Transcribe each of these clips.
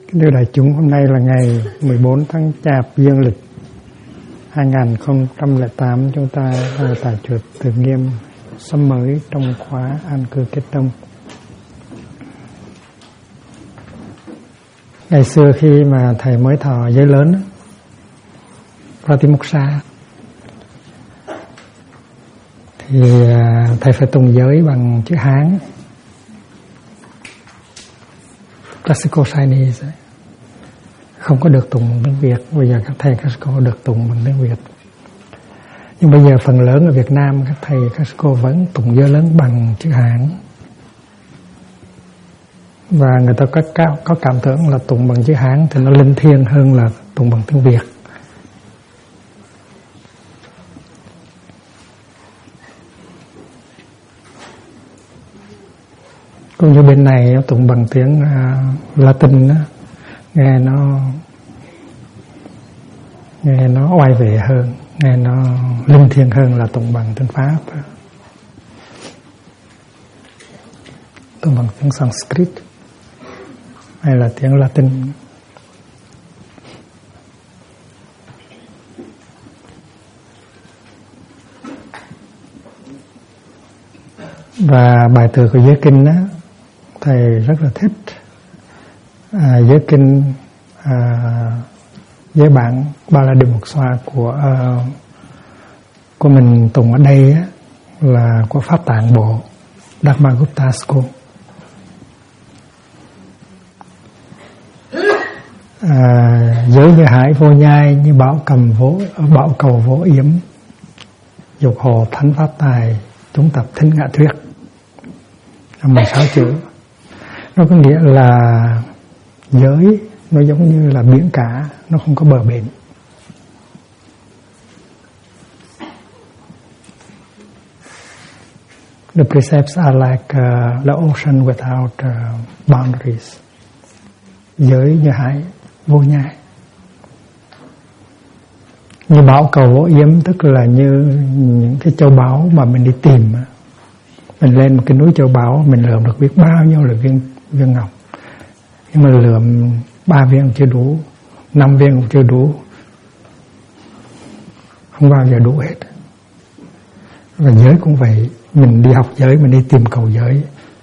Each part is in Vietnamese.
Kính thưa đại chúng, hôm nay là ngày 14 tháng Chạp dương lịch 2008. Chúng ta tại chùa Từ Nghiêm sớm mới trong khóa an cư kết tông. Ngày xưa khi mà thầy mới thọ giới lớn Pratimoksa thì thầy phải tùng giới bằng chữ Hán, Classical Chinese, không có được tụng bằng tiếng Việt. Bây giờ các thầy Classical được tụng bằng tiếng Việt, nhưng bây giờ phần lớn ở Việt Nam các thầy Classical vẫn tụng giới lớn bằng chữ Hán, và người ta có cảm tưởng là tụng bằng chữ Hán thì nó linh thiêng hơn là tụng bằng tiếng Việt. Cũng như bên này tụng bằng tiếng Latin đó, nghe nó oai vệ hơn, nghe nó linh thiêng hơn là tụng bằng tiếng Pháp, tụng bằng tiếng Sanskrit hay là tiếng Latin. Và bài tựa của giới kinh đó, thầy rất là thích. Giới kinh giới bản Bala-đi-mục-xoa của mình tụng ở đây á, là của Pháp Tạng Bộ Dharma-gupta School. Giới như hải vô nhai, như bảo cầu vô yếm, dục hồ thánh pháp tài, chúng tập thính ngạ thuyết. 16 chữ. Nó có nghĩa là giới nó giống như là biển cả, nó không có bờ bến. The precepts are like the ocean without boundaries. Giới như hải vô nhai, như bảo cầu vô yếm, tức là như những cái châu báu mà mình đi tìm. Mình lên một cái núi châu báu, mình lượm được biết bao nhiêu là viên ngọc, nhưng mà lượm 3 viên cũng chưa đủ, 5 viên cũng chưa đủ, không bao giờ đủ hết. Và giới cũng vậy, mình đi học giới, mình đi tìm cầu giới,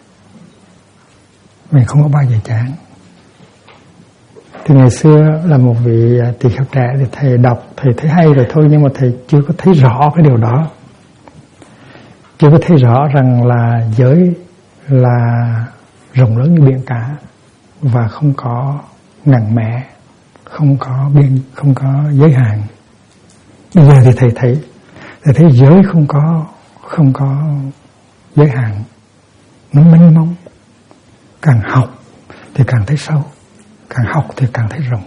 mình không có bao giờ chán. Thì ngày xưa là một vị tỳ kheo trẻ thì thầy đọc, thầy thấy hay rồi thôi, nhưng mà thầy chưa có thấy rõ cái điều đó. Chưa có thấy rõ rằng là giới là rộng lớn như biển cả và không có ngăn mẹ, không có giới hạn. Bây giờ thì thầy thấy giới không có giới hạn, nó mênh mông. Càng học thì càng thấy sâu, càng học thì càng thấy rộng.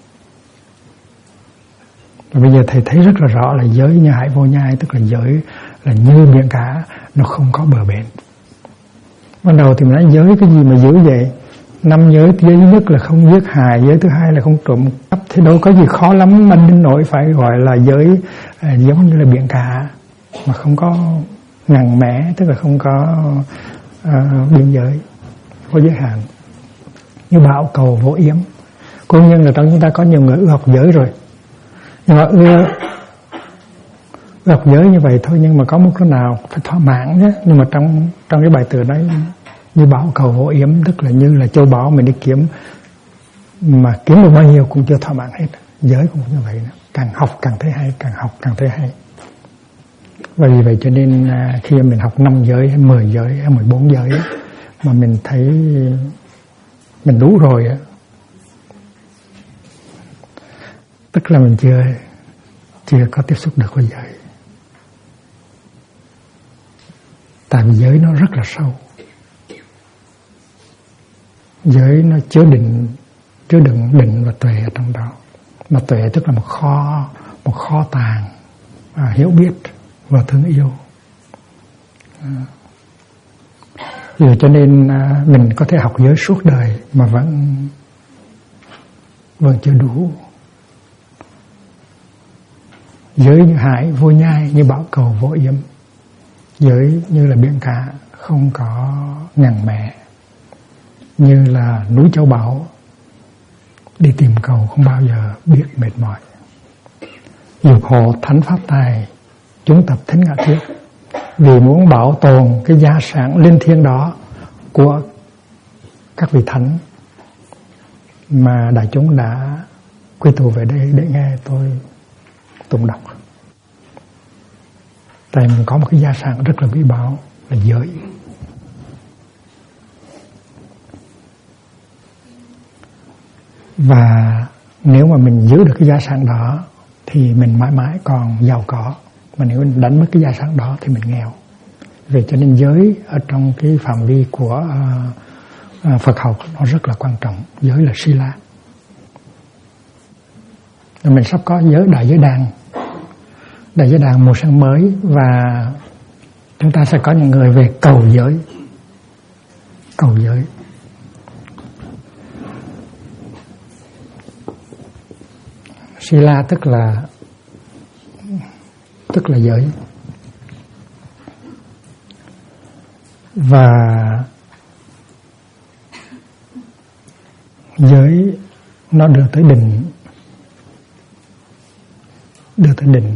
Và bây giờ thầy thấy rất là rõ là giới như hải vô nhai, tức là giới là như biển cả, nó không có bờ bến. Ban đầu thì mình nói giới cái gì mà dữ vậy? 5 giới, giới thứ nhất là không giết hại, giới thứ hai là không trộm cắp, thì đâu có gì khó lắm mà đến nỗi phải gọi là giới giống như là biển cả mà không có ngăn mẽ, tức là không có biên giới, có giới hạn. Như bảo cầu vô yếm. Cố nhiên là trong chúng ta có nhiều người ưa học giới rồi, nhưng mà ưa học giới như vậy thôi, nhưng mà có một cái nào phải thỏa mãn nhé. Nhưng mà trong cái bài tựa đấy, như bảo cầu vô yếm, tức là như là châu báu mình đi kiếm, mà kiếm được bao nhiêu cũng chưa thỏa mãn hết. Giới cũng như vậy nữa. Càng học càng thấy hay, càng học càng thấy hay. Và vì vậy cho nên khi mình học 5 giới hay 10 giới hay 14 giới mà mình thấy mình đủ rồi á, tức là mình chưa có tiếp xúc được với giới. Tại vì giới nó rất là sâu. Giới nó chứa đựng định và tuệ ở trong đó. Mà tuệ tức là một kho tàng hiểu biết và thương yêu. Vì cho nên mình có thể học giới suốt đời mà vẫn chưa đủ. Giới như hải vô nhai, như bảo cầu vô yếm. Giới như là biển cả, không có ngăn mẹ, như là núi châu báu, đi tìm cầu không bao giờ biết mệt mỏi. Dục hộ thánh pháp tài, chúng tập thính ngã thuyết, vì muốn bảo tồn cái gia sản linh thiêng đó của các vị thánh mà đại chúng đã quy tụ về đây để nghe tôi tụng đọc. Tại mình có một cái gia sản rất là quý báu là giới. Và nếu mà mình giữ được cái gia sản đó thì mình mãi mãi còn giàu có. Mà nếu mình đánh mất cái gia sản đó thì mình nghèo. Vì cho nên giới ở trong cái phạm vi của Phật học nó rất là quan trọng. Giới là Sila. Mình sắp có đại giới đàn. Đại giới đàn mùa xuân mới. Và chúng ta sẽ có những người về cầu giới. Cầu giới. Sila tức là giới. Và giới nó đưa tới định. Đưa tới định.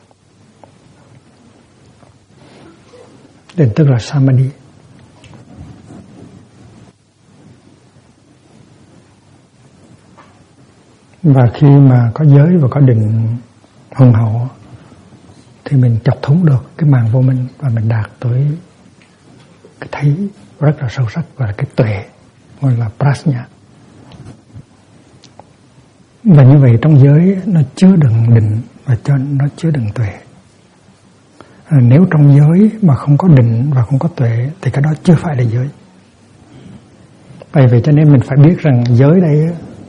Định tức là Samadhi. Và khi mà có giới và có định hùng hậu thì mình chọc thủng được cái màn vô minh và mình đạt tới cái thấy rất là sâu sắc và cái tuệ gọi là prajna. Và như vậy trong giới nó chứa đựng định và nó chứa đựng tuệ. Nếu trong giới mà không có định và không có tuệ thì cái đó chưa phải là giới. Bởi vậy cho nên mình phải biết rằng giới đây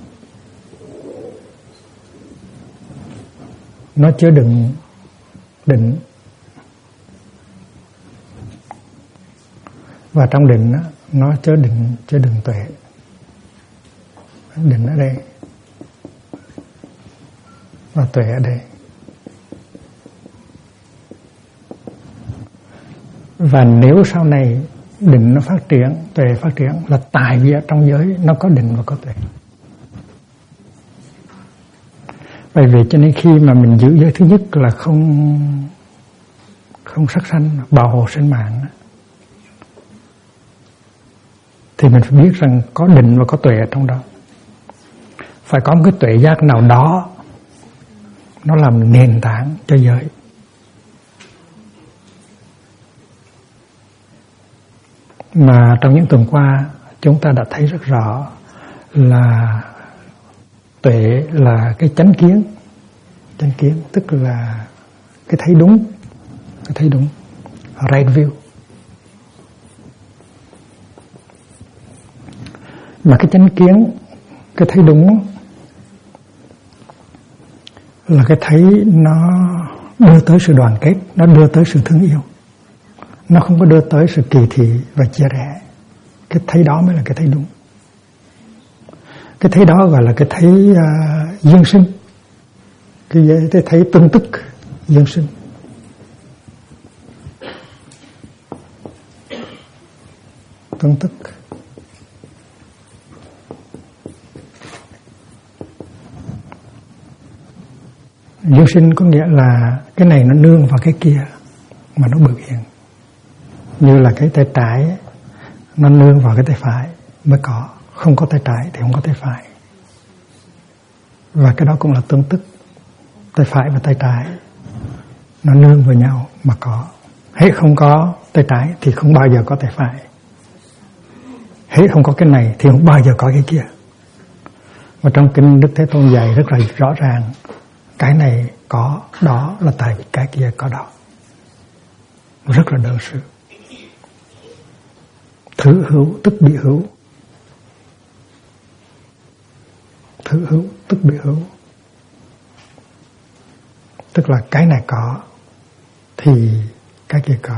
nó chứa đựng định. Và trong định nó chứa đựng tuệ. Định ở đây và tuệ ở đây. Và nếu sau này định nó phát triển, tuệ phát triển là tại vì ở trong giới nó có định và có tuệ. Bởi vì cho nên khi mà mình giữ giới thứ nhất là không sát sanh, bảo hộ sinh mạng, thì mình phải biết rằng có định và có tuệ ở trong đó. Phải có một cái tuệ giác nào đó nó làm nền tảng cho giới. Mà trong những tuần qua chúng ta đã thấy rất rõ là tuệ là cái chánh kiến. Chánh kiến tức là cái thấy đúng. Cái thấy đúng. Right view. Mà cái chánh kiến, cái thấy đúng là cái thấy nó đưa tới sự đoàn kết, nó đưa tới sự thương yêu. Nó không có đưa tới sự kỳ thị và chia rẽ. Cái thấy đó mới là cái thấy đúng. Cái thấy đó gọi là cái thấy duyên sinh. Cái thấy tương tức duyên sinh. Tương tức. Duyên sinh có nghĩa là cái này nó nương vào cái kia mà nó biểu hiện. Như là cái tay trái nó nương vào cái tay phải mới có. Không có tay trái thì không có tay phải. Và cái đó cũng là tương tức. Tay phải và tay trái nó nương vào nhau mà có. Hết không có tay trái thì không bao giờ có tay phải. Hết không có cái này thì không bao giờ có cái kia. Và trong kinh Đức Thế Tôn dạy rất là rõ ràng. Cái này có đó là tại vì cái kia có đó. Rất là đơn sơ. Thứ hữu tức bị hữu. Thứ hữu tức bị hữu. Tức là cái này có thì cái kia có.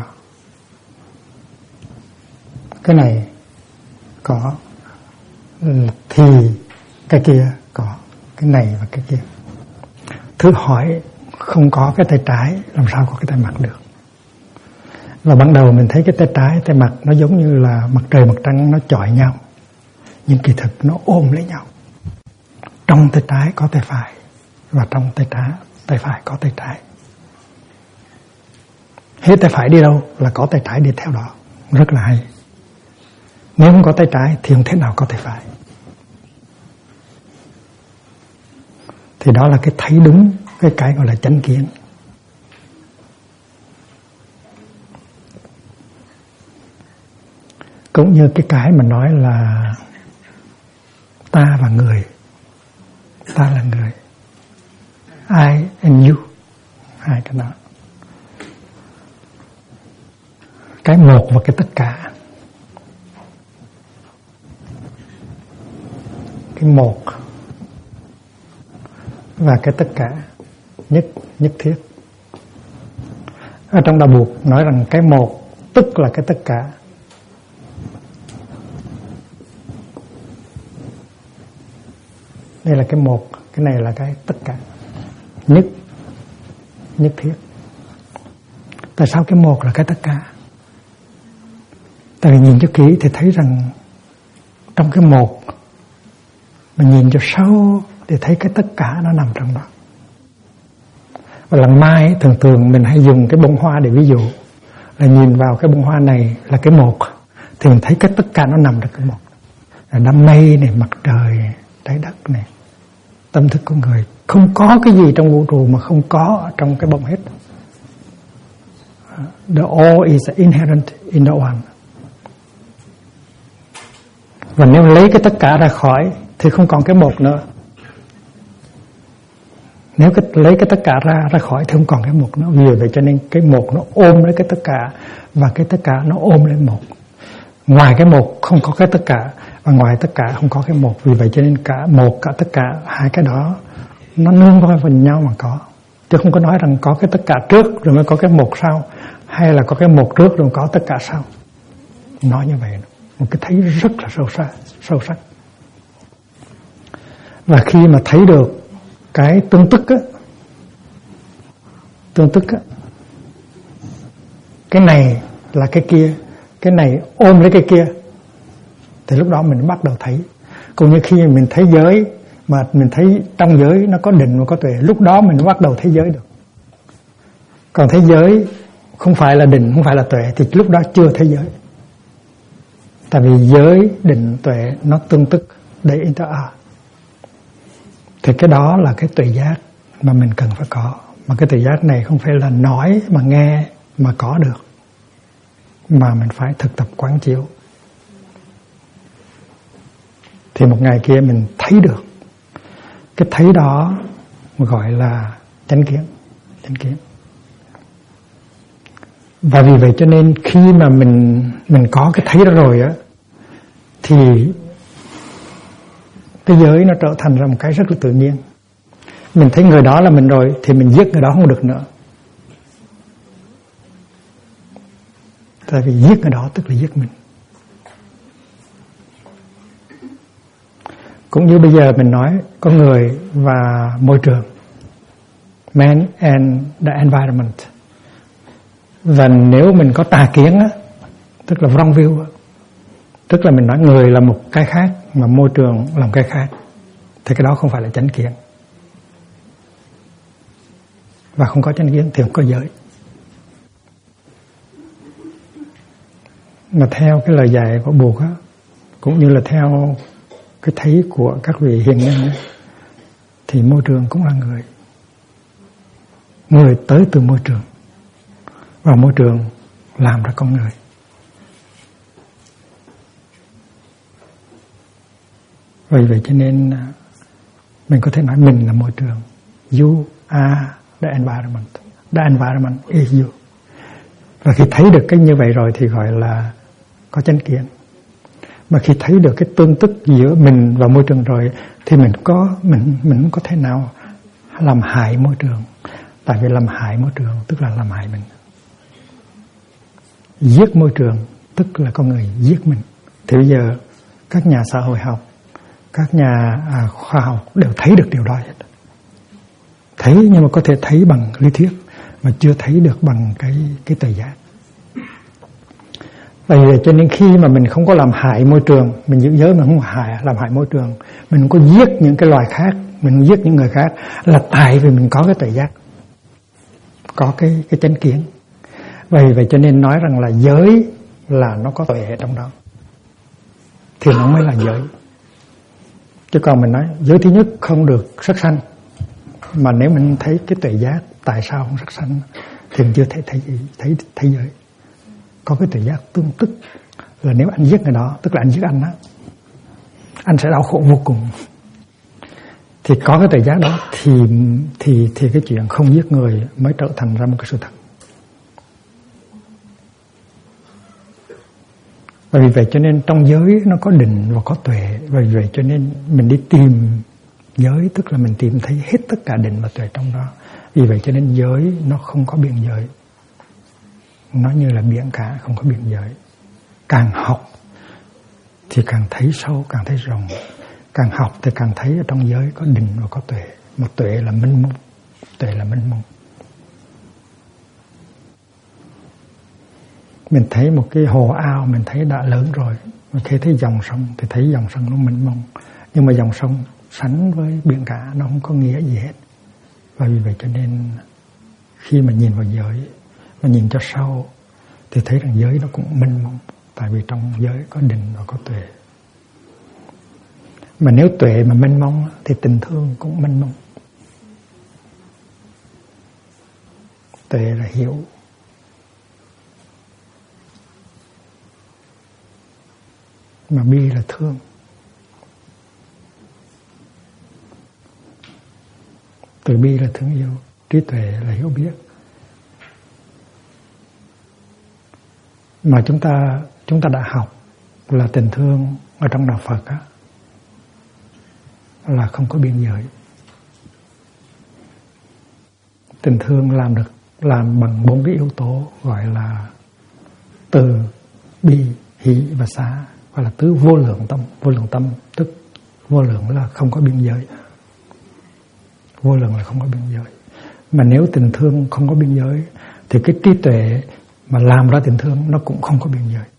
Cái này có thì cái kia có. Cái này và cái kia. Thử hỏi không có cái tay trái làm sao có cái tay mặt được. Và ban đầu mình thấy cái tay trái, tay mặt nó giống như là mặt trời mặt trăng nó chọi nhau. Nhưng kỳ thực nó ôm lấy nhau. trong tay trái có tay phải, và trong tay phải có tay trái. Hết tay phải đi đâu là có tay trái đi theo đó. Rất là hay. Nếu không có tay trái thì không thể nào có tay phải. Thì đó là cái thấy đúng, cái gọi là chánh kiến. Cũng như cái mà nói là ta và người. Ta là người, I and you. Hai cái đó. Cái một và cái tất cả. Cái một và cái tất cả, nhất thiết. Ở trong Đạo Buộc nói rằng cái một tức là cái tất cả. Đây là cái một, cái này là cái tất cả. Nhất thiết. Tại sao cái một là cái tất cả? Tại vì nhìn cho kỹ thì thấy rằng trong cái một, mà nhìn cho sâu thì thấy cái tất cả nó nằm trong đó. Và lần mai thường mình hay dùng cái bông hoa để ví dụ, là nhìn vào cái bông hoa này là cái một, thì mình thấy cái tất cả nó nằm trong cái một. Là đám mây này, mặt trời, trái đất này, tâm thức con người. Không có cái gì trong vũ trụ mà không có ở trong cái bông hết. The all is inherent in the one. Và nếu lấy cái tất cả ra khỏi thì không còn cái một nữa. Nếu lấy cái tất cả ra khỏi thì không còn cái một nữa. Vì vậy cho nên cái một nó ôm lấy cái tất cả, và cái tất cả nó ôm lấy một. Ngoài cái một không có cái tất cả, và ngoài tất cả không có cái một. Vì vậy cho nên cả một cả tất cả, hai cái đó nó nương vào phần nhau mà có. Chứ không có nói rằng có cái tất cả trước rồi mới có cái một sau, hay là có cái một trước rồi có tất cả sau. Nói như vậy, một cái thấy rất là sâu sắc. Và khi mà thấy được cái tương tức á, cái này là cái kia, cái này ôm lấy cái kia, thì lúc đó mình bắt đầu thấy. Cũng như khi mình thấy giới, mà mình thấy trong giới nó có định và có tuệ, lúc đó mình bắt đầu thấy giới được. Còn thấy giới không phải là định, không phải là tuệ, thì lúc đó chưa thấy giới. Tại vì giới, định, tuệ nó tương tức, they interact. Thì cái đó là cái tuệ giác mà mình cần phải có. Mà cái tuệ giác này không phải là nói mà nghe mà có được, mà mình phải thực tập quán chiếu. Thì một ngày kia mình thấy được. Cái thấy đó gọi là chánh kiến. Và vì vậy cho nên khi mà mình có cái thấy đó rồi á, thì cái giới nó trở thành ra một cái rất là tự nhiên. Mình thấy người đó là mình rồi thì mình giết người đó không được nữa. Tại vì giết người đó tức là giết mình. Cũng như bây giờ mình nói con người và môi trường, man and the environment. Và nếu mình có tà kiến á, tức là wrong view, tức là mình nói người là một cái khác mà môi trường là một cái khác, thì cái đó không phải là chánh kiến. Và không có chánh kiến thì không có giới. Mà theo cái lời dạy của Buddha á, cũng như là theo cái thấy của các vị hiền nhân ấy, thì môi trường cũng là người. Người tới từ môi trường, và môi trường làm ra con người. Vì vậy cho nên mình có thể nói mình là môi trường. You are the environment. The environment is you. Và khi thấy được cái như vậy rồi thì gọi là có chánh kiến. Mà khi thấy được cái tương tức giữa mình và môi trường rồi thì mình không có thể nào làm hại môi trường. Tại vì làm hại môi trường tức là làm hại mình. Giết môi trường tức là con người giết mình. Thì bây giờ các nhà xã hội học, các nhà khoa học đều thấy được điều đó hết. Thấy nhưng mà có thể thấy bằng lý thuyết, mà chưa thấy được bằng cái tuệ giác. Bởi vì cho nên khi mà mình không có làm hại môi trường, mình giữ giới mà không làm hại môi trường, mình không có giết những cái loài khác, mình không giết những người khác, là tại vì mình có cái tuệ giác, có cái chánh kiến. Vậy cho nên nói rằng là giới là nó có tuệ trong đó thì nó mới là giới. Chứ còn mình nói giới thứ nhất không được sắc sanh, mà nếu mình thấy cái tuệ giác tại sao không sắc sanh thì mình chưa thấy giới. Có cái tuệ giác tương tức là nếu anh giết người đó, tức là anh giết anh đó, anh sẽ đau khổ vô cùng. Thì có cái tuệ giác đó thì cái chuyện không giết người mới trở thành ra một cái sự thật. Vì vậy cho nên trong giới nó có định và có tuệ. Vì vậy cho nên mình đi tìm giới, tức là mình tìm thấy hết tất cả định và tuệ trong đó. Vì vậy cho nên giới nó không có biên giới, nó như là biển cả, không có biên giới. Càng học thì càng thấy sâu, càng thấy rộng. Càng học thì càng thấy ở trong giới có định và có tuệ. Một tuệ là mênh mông, tuệ là mênh mông. Mình thấy một cái hồ ao mình thấy đã lớn rồi, mà khi thấy dòng sông thì thấy dòng sông nó mênh mông. Nhưng mà dòng sông sánh với biển cả nó không có nghĩa gì hết. Và vì vậy cho nên khi mà nhìn vào giới và nhìn cho sâu thì thấy rằng giới nó cũng mênh mông. Tại vì trong giới có định và có tuệ. Mà nếu tuệ mà mênh mông thì tình thương cũng mênh mông. Tuệ là hiểu, mà bi là thương. Từ bi là thương yêu, trí tuệ là hiểu biết. Mà chúng ta đã học là tình thương ở trong đạo Phật á, là không có biên giới. Tình thương làm bằng 4 cái yếu tố gọi là từ, bi, hỷ và xả, gọi là tứ vô lượng tâm. Vô lượng tâm tức vô lượng là không có biên giới. Vô lượng là không có biên giới. Mà nếu tình thương không có biên giới thì cái trí tuệ mà làm ra tình thương nó cũng không có biên giới.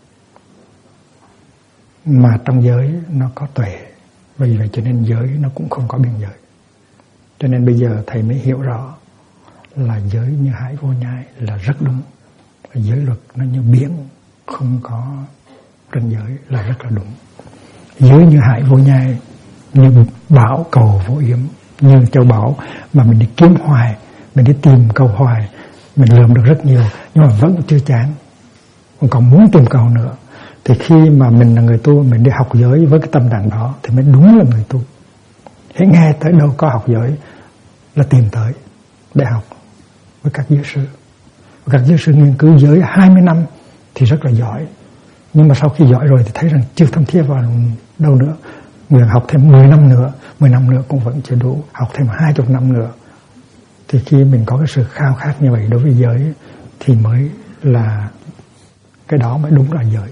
Mà trong giới nó có tuệ. Vì vậy cho nên giới nó cũng không có biên giới. Cho nên bây giờ thầy mới hiểu rõ là giới như hải vô nhai là rất đúng. Giới luật nó như biển không có ranh giới là rất là đúng. Giới như hải vô nhai, như bảo cầu vô yếm, như châu bảo mà mình đi kiếm hoài, mình đi tìm cầu hoài, mình lượm được rất nhiều nhưng mà vẫn chưa chán, còn muốn tìm cầu nữa. Thì khi mà mình là người tu, mình đi học giới với cái tâm trạng đó thì mới đúng là người tu. Hãy nghe tới đâu có học giới là tìm tới để học với các giới sư. Các giới sư nghiên cứu giới 20 năm thì rất là giỏi. Nhưng mà sau khi giỏi rồi thì thấy rằng chưa thâm thiết vào đâu nữa. Người học thêm 10 năm nữa, 10 năm nữa cũng vẫn chưa đủ, học thêm 20 năm nữa. Thì khi mình có cái sự khao khát như vậy đối với giới thì mới là cái đó mới đúng là giới.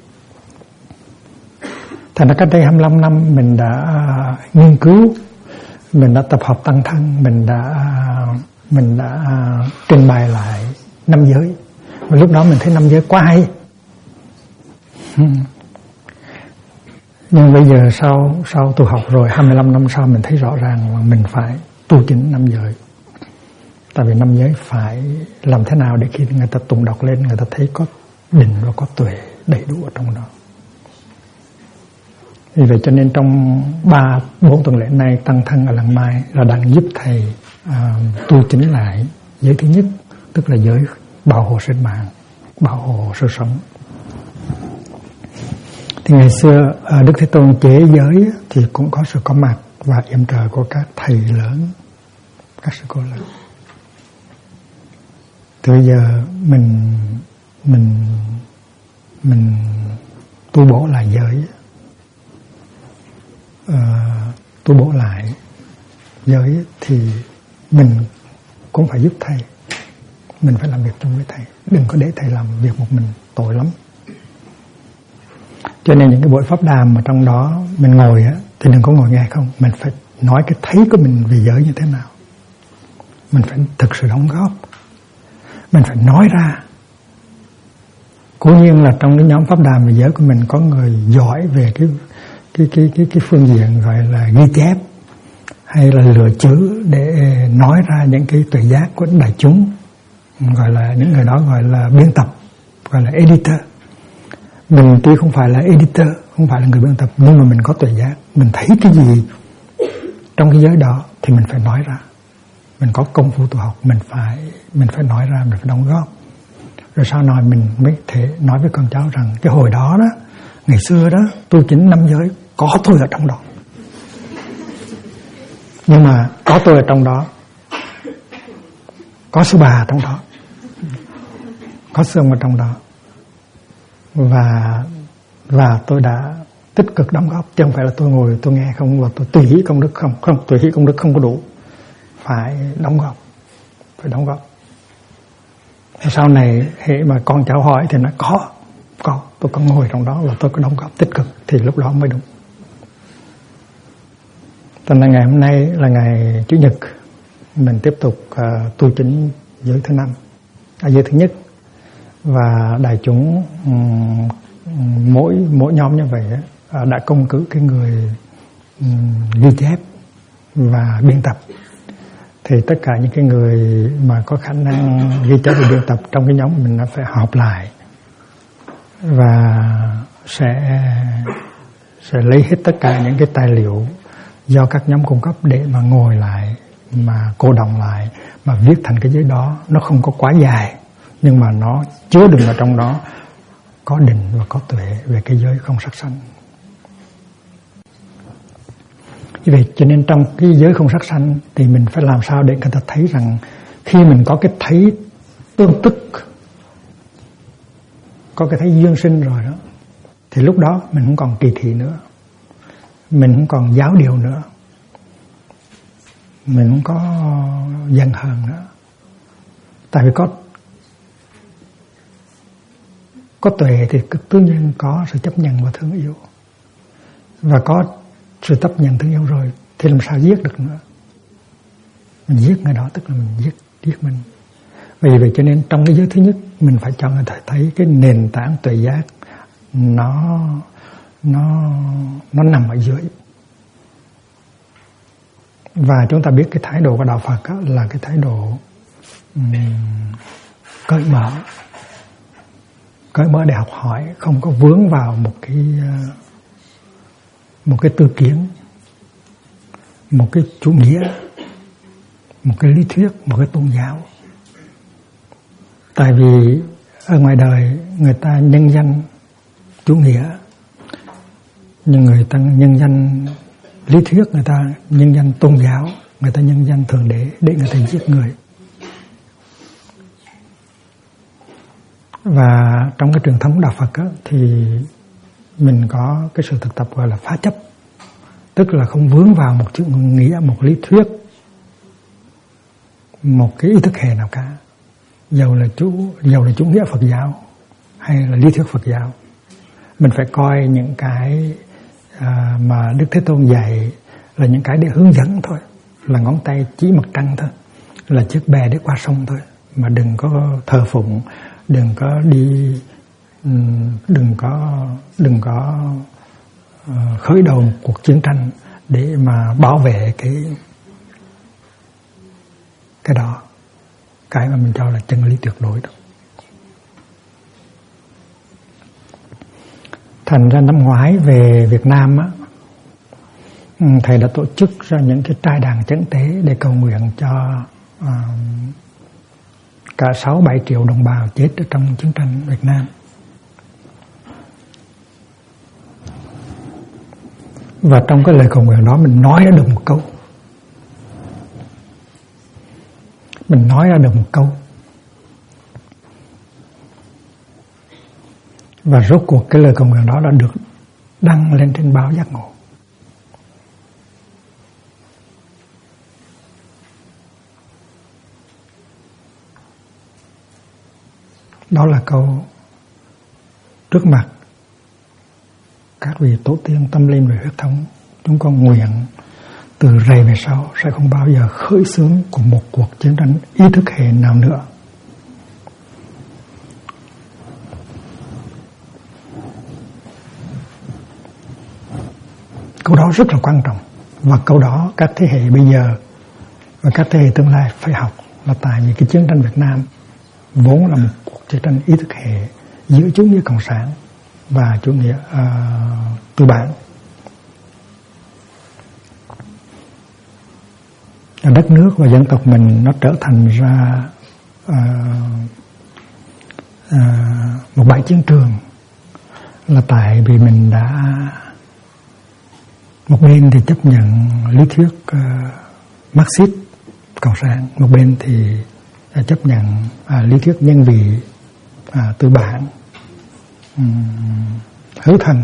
Thành ra cách đây 25 năm mình đã nghiên cứu, mình đã tập hợp tăng thân, mình đã trình bày lại 5 giới. Và lúc đó mình thấy 5 giới quá hay. Nhưng bây giờ sau tu học rồi 25 năm sau mình thấy rõ ràng là mình phải tu chính 5 giới. Tại vì 5 giới phải làm thế nào để khi người ta tụng đọc lên người ta thấy có định và có tuệ đầy đủ ở trong đó. Vì vậy cho nên trong 3-4 tuần lễ này tăng thân ở Làng Mai là đang giúp thầy tu chính lại giới thứ nhất, tức là giới bảo hộ sinh mạng, bảo hộ sự sống. Thì ngày xưa Đức Thế Tôn chế giới thì cũng có sự có mặt và yểm trợ của các thầy lớn, các sư cô lớn. Từ bây giờ mình tu bổ lại giới, tu bổ lại giới thì mình cũng phải giúp thầy, mình phải làm việc chung với thầy, đừng có để thầy làm việc một mình, tội lắm. Cho nên những cái buổi pháp đàm mà trong đó mình ngồi á thì đừng có ngồi nghe không, mình phải nói cái thấy của mình về giới như thế nào, mình phải thực sự đóng góp, mình phải nói ra. Cố nhiên là trong cái nhóm pháp đàm về giới của mình có người giỏi về cái phương diện gọi là ghi chép hay là lựa chữ để nói ra những cái tuệ giác của đại chúng, gọi là những người đó gọi là biên tập, gọi là editor. Mình tuy không phải là editor, không phải là người biên tập, nhưng mà mình có tuệ giác, mình thấy cái gì trong cái giới đó thì mình phải nói ra. Mình có công phu tu học, mình phải nói ra, mình phải đóng góp. Rồi sau này mình mới thể nói với con cháu rằng cái hồi đó đó, ngày xưa đó, tu chính 5 giới có tôi ở trong đó. Nhưng mà có tôi ở trong đó, có sư bà trong đó, có sư ông ở trong đó, và tôi đã tích cực đóng góp, chứ không phải là tôi ngồi tôi nghe không, và tôi tùy hỷ công đức không, tùy hỷ công đức không có đủ, phải đóng góp. Sau này hệ mà con cháu hỏi thì nói có, tôi có ngồi trong đó và tôi có đóng góp tích cực, thì lúc đó mới đúng. Cho nên ngày hôm nay là ngày Chủ nhật, mình tiếp tục tu chính giới thứ 5, giới thứ nhất, và đại chúng mỗi nhóm như vậy đã công cử cái người ghi chép và biên tập. Thì tất cả những cái người mà có khả năng ghi chép và biên tập trong cái nhóm mình nó phải họp lại và sẽ lấy hết tất cả những cái tài liệu do các nhóm cung cấp để mà ngồi lại, mà cô đọng lại, mà viết thành cái giấy đó. Nó không có quá dài, nhưng mà nó chứa đựng ở trong đó có định và có tuệ về cái giới không sát sanh. Như vậy cho nên trong cái giới không sát sanh thì mình phải làm sao để người ta thấy rằng khi mình có cái thấy tương tức, có cái thấy duyên sinh rồi đó, thì lúc đó mình không còn kỳ thị nữa, mình không còn giáo điều nữa, mình không có giận hờn nữa. Tại vì có tuệ thì tự nhiên có sự chấp nhận và thương yêu, và có sự chấp nhận thương yêu rồi thì làm sao giết được nữa. Mình giết người đó tức là mình giết mình. Vì vậy cho nên trong cái giới thứ nhất mình phải cho người ta thấy cái nền tảng tuệ giác nó nằm ở dưới. Và chúng ta biết cái thái độ của đạo Phật là cái thái độ cởi mở để học hỏi, không có vướng vào một cái tư kiến, một cái chủ nghĩa, một cái lý thuyết, một cái tôn giáo. Tại vì ở ngoài đời người ta nhân danh chủ nghĩa, nhưng người ta nhân danh lý thuyết, người ta nhân danh tôn giáo, người ta nhân danh thượng đế để người ta giết người. Và trong cái truyền thống đạo Phật thì mình có cái sự thực tập gọi là phá chấp, tức là không vướng vào một chữ nghĩa, một lý thuyết, một cái ý thức hệ nào cả, dầu là chủ nghĩa Phật giáo hay là lý thuyết Phật giáo. Mình phải coi những cái mà Đức Thế Tôn dạy là những cái để hướng dẫn thôi, là ngón tay chỉ mặt trăng thôi, là chiếc bè để qua sông thôi, mà đừng có thờ phụng, đừng có đi, đừng có khởi đầu một cuộc chiến tranh để mà bảo vệ cái đó, cái mà mình cho là chân lý tuyệt đối đó. Thành ra năm ngoái về Việt Nam á, thầy đã tổ chức ra những cái trai đàn chấn tế để cầu nguyện cho cả 6-7 triệu đồng bào chết ở trong chiến tranh Việt Nam. Và trong cái lời cầu nguyện đó mình nói ra được một câu. Và rốt cuộc cái lời cầu nguyện đó đã được đăng lên trên báo Giác Ngộ. Đó là câu: trước mặt các vị tổ tiên tâm linh và huyết thống, chúng con nguyện từ rày về sau sẽ không bao giờ khởi xướng của một cuộc chiến tranh ý thức hệ nào nữa. câu đó rất là quan trọng, và câu đó các thế hệ bây giờ và các thế hệ tương lai phải học, là tại vì cái chiến tranh Việt Nam vốn là một cuộc chiến tranh ý thức hệ giữa chủ nghĩa cộng sản và chủ nghĩa tư bản. Đất nước và dân tộc mình nó trở thành ra một bãi chiến trường, là tại vì mình đã một bên thì chấp nhận lý thuyết Marxist cộng sản, một bên thì chấp nhận lý thuyết nhân vị tư bản hữu thần,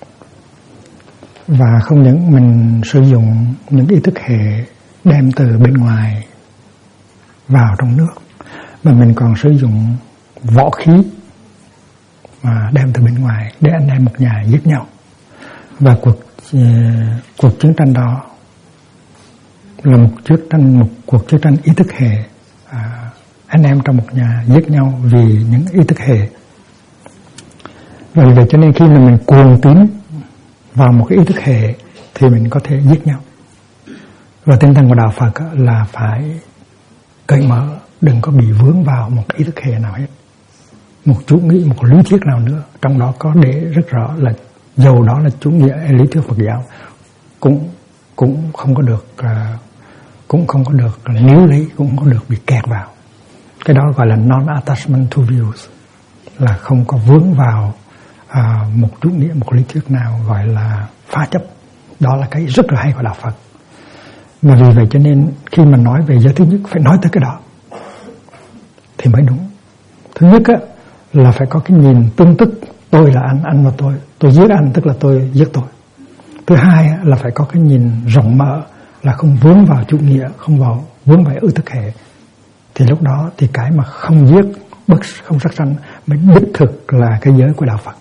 và không những mình sử dụng những ý thức hệ đem từ bên ngoài vào trong nước, mà mình còn sử dụng võ khí mà đem từ bên ngoài để anh em một nhà giết nhau. Và cuộc chiến tranh đó là một cuộc chiến tranh ý thức hệ, anh em trong một nhà giết nhau vì những ý thức hệ. Vì vậy cho nên khi mà mình cuồng tín vào một cái ý thức hệ thì mình có thể giết nhau. Và tinh thần của đạo Phật là phải cởi mở, đừng có bị vướng vào một ý thức hệ nào hết, một chủ nghĩa, một lý thuyết nào nữa. Trong đó có để rất rõ là dầu đó là chủ nghĩa lý thuyết Phật giáo cũng không có được níu lấy, cũng không có được bị kẹt vào. Cái đó gọi là non-attachment to views, là không có vướng vào một chủ nghĩa, một lý thuyết nào gọi là phá chấp. Đó là cái rất là hay của đạo Phật. Mà vì vậy cho nên khi mà nói về giới thứ nhất phải nói tới cái đó thì mới đúng. Thứ nhất á, là phải có cái nhìn tương tức, tôi là anh và tôi giết anh tức là tôi giết tôi. Thứ hai á, là phải có cái nhìn rộng mở, là không vướng vào chủ nghĩa, không vướng vào ưu thức hệ. Thì lúc đó thì cái mà không giết, không sát sanh mới đích thực là cái giới của đạo Phật.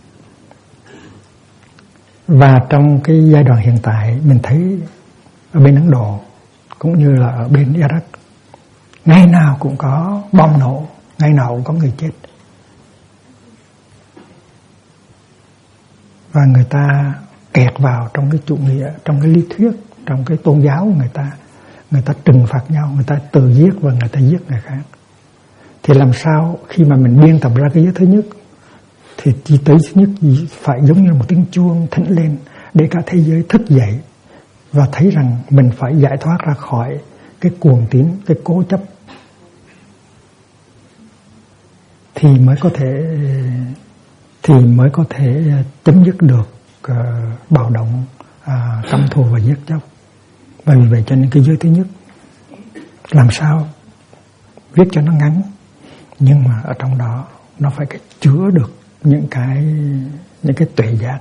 Và trong cái giai đoạn hiện tại mình thấy ở bên Ấn Độ cũng như là ở bên Iraq, ngày nào cũng có bom nổ, ngày nào cũng có người chết. Và người ta kẹt vào trong cái chủ nghĩa, trong cái lý thuyết, trong cái tôn giáo của người ta trừng phạt nhau, người ta tự giết và người ta giết người khác. Thì làm sao khi mà mình biên tập ra cái giới thứ nhất thì chỉ tới thứ nhất phải giống như một tiếng chuông thỉnh lên để cả thế giới thức dậy và thấy rằng mình phải giải thoát ra khỏi cái cuồng tín, cái cố chấp, thì mới có thể chấm dứt được bạo động, căm thù và giết chóc. Và vì vậy cho nên cái giới thứ nhất làm sao viết cho nó ngắn, nhưng mà ở trong đó nó phải chứa được những cái tuệ giác.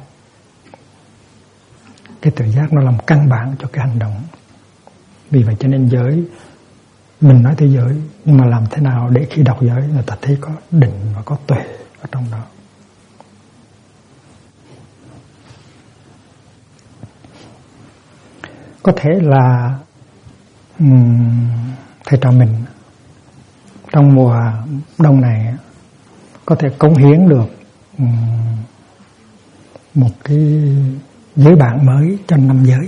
Cái tuệ giác nó làm căn bản cho cái hành động. Vì vậy cho nên giới, mình nói thế giới, nhưng mà làm thế nào để khi đọc giới người ta thấy có định và có tuệ ở trong đó. Có thể là thầy trò mình trong mùa đông này có thể cống hiến được một cái giới bản mới cho năm giới,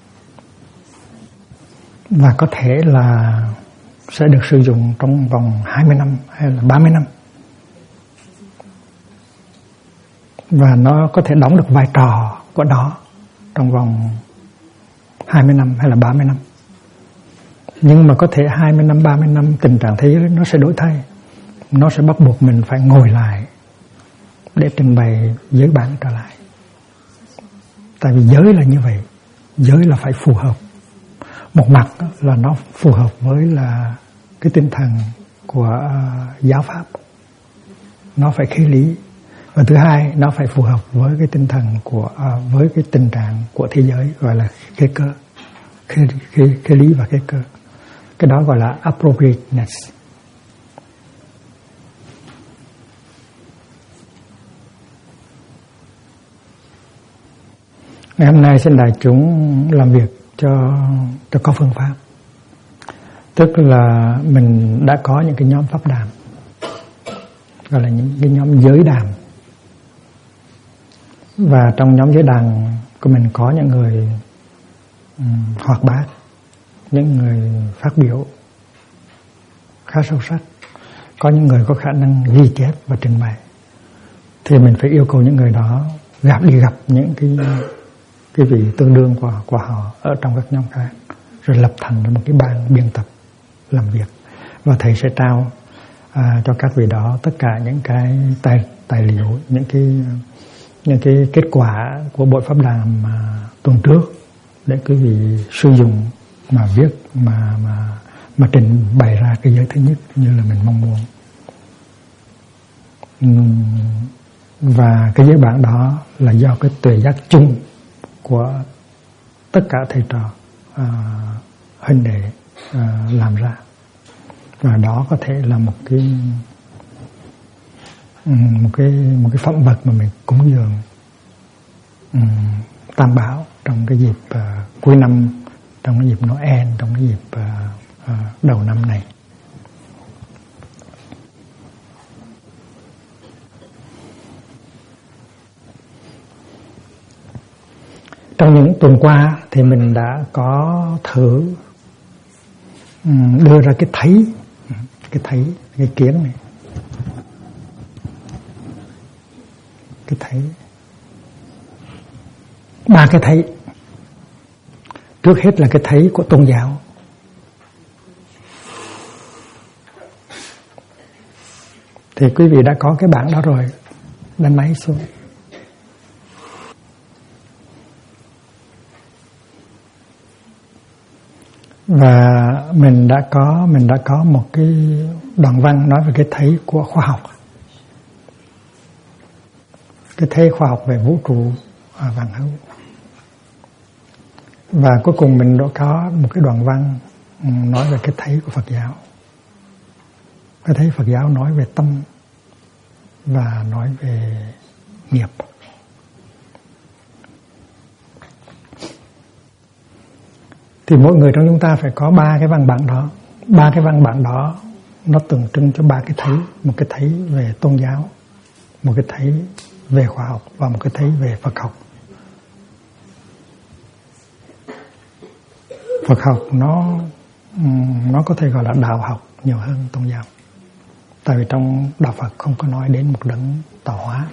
và có thể là sẽ được sử dụng trong vòng 20 năm hay là 30 năm, và nó có thể đóng được vai trò của nó trong vòng 20 năm hay là 30 năm. Nhưng mà có thể 20 năm, 30 năm tình trạng thế giới nó sẽ đổi thay. Nó sẽ bắt buộc mình phải ngồi lại để trình bày giới bản trở lại. Tại vì giới là như vậy, giới là phải phù hợp. Một mặt là nó phù hợp với là cái tinh thần của giáo pháp, nó phải khế lý. Và thứ hai, nó phải phù hợp với cái tinh thần với cái tình trạng của thế giới, gọi là khế cơ, khế lý và khế cơ. Cái đó gọi là appropriateness. Ngày hôm nay xin đại chúng làm việc cho có phương pháp. Tức là mình đã có những cái nhóm pháp đàm, gọi là những cái nhóm giới đàm. Và trong nhóm giới đàm của mình có những người hoạt bát, những người phát biểu khá sâu sắc, có những người có khả năng ghi chép và trình bày, thì mình phải yêu cầu những người đó đi gặp những cái vị tương đương của họ ở trong các nhóm khác, rồi lập thành một cái ban biên tập làm việc, và thầy sẽ trao cho các vị đó tất cả những cái tài liệu, những cái kết quả của buổi pháp đàm tuần trước để quý vị sử dụng mà viết mà trình bày ra cái giới thứ nhất như là mình mong muốn. Và cái giới bản đó là do cái tuệ giác chung của tất cả thầy trò huynh đệ làm ra, và đó có thể là một cái phẩm vật mà mình cúng dường Tam Bảo trong cái dịp cuối năm, trong cái dịp Noel, trong cái dịp đầu năm này. Trong những tuần qua thì mình đã có thử đưa ra cái kiến này, cái thấy, ba cái thấy. Trước hết là cái thấy của tôn giáo. Thì quý vị đã có cái bản đó rồi, đánh máy xuống. Và mình đã có một cái đoạn văn nói về cái thấy của khoa học, cái thấy khoa học về vũ trụ vạn hữu. Và cuối cùng mình đã có một cái đoạn văn nói về cái thấy của Phật giáo. Cái thấy Phật giáo nói về tâm và nói về nghiệp. Thì mỗi người trong chúng ta phải có ba cái văn bản đó. Ba cái văn bản đó nó tượng trưng cho ba cái thấy. Một cái thấy về tôn giáo, một cái thấy về khoa học và một cái thấy về Phật học. Phật học nó có thể gọi là đạo học nhiều hơn tôn giáo. Tại vì trong đạo Phật không có nói đến một đấng tạo hóa.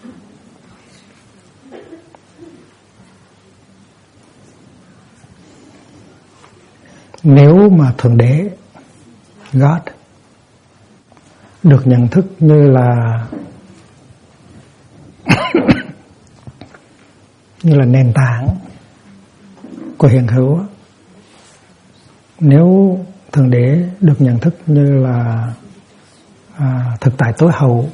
Nếu mà Thượng Đế, God, được nhận thức như là như là nền tảng của hiện hữu, nếu Thượng Đế được nhận thức như là thực tại tối hậu,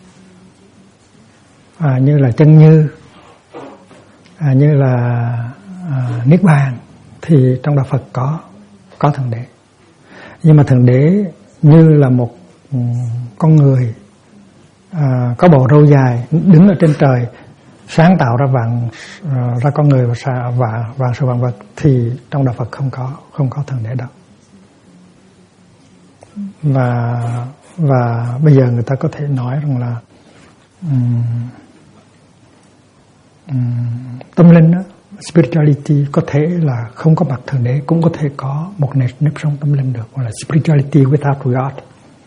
như là chân như, như là niết bàn, thì trong đạo Phật có Thượng Đế. Nhưng mà Thượng Đế như là một con người có bộ râu dài đứng ở trên trời, sáng tạo ra con người và vạn sự vạn vật, thì trong đạo Phật không có Thượng Đế đâu. Và bây giờ người ta có thể nói rằng là tâm linh đó, spirituality có thể là không có mặt Thượng Đế, cũng có thể có một nếp sống tâm linh được, gọi là spirituality without God.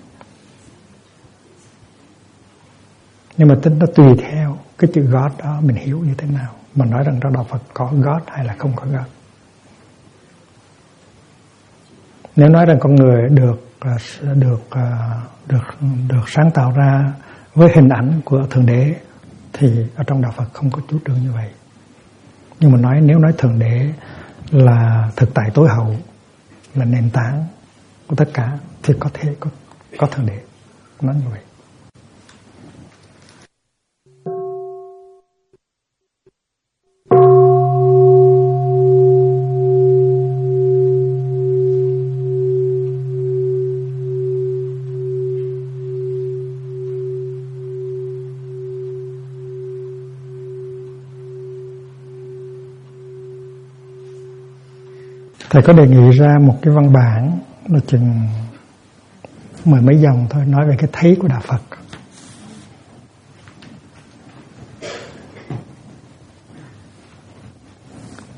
Nhưng mà tính nó tùy theo cái chữ God đó mình hiểu như thế nào, mà nói rằng trong đạo Phật có God hay là không có God. Nếu nói rằng con người được sáng tạo ra với hình ảnh của Thượng Đế, thì ở trong đạo Phật không có chủ trương như vậy. Nhưng mà nếu nói Thượng Đế là thực tại tối hậu, là nền tảng của tất cả, thì có thể có Thượng Đế, nói như vậy. Thầy có đề nghị ra một cái văn bản, nó chừng 10 mấy dòng thôi, nói về cái thấy của đạo Phật.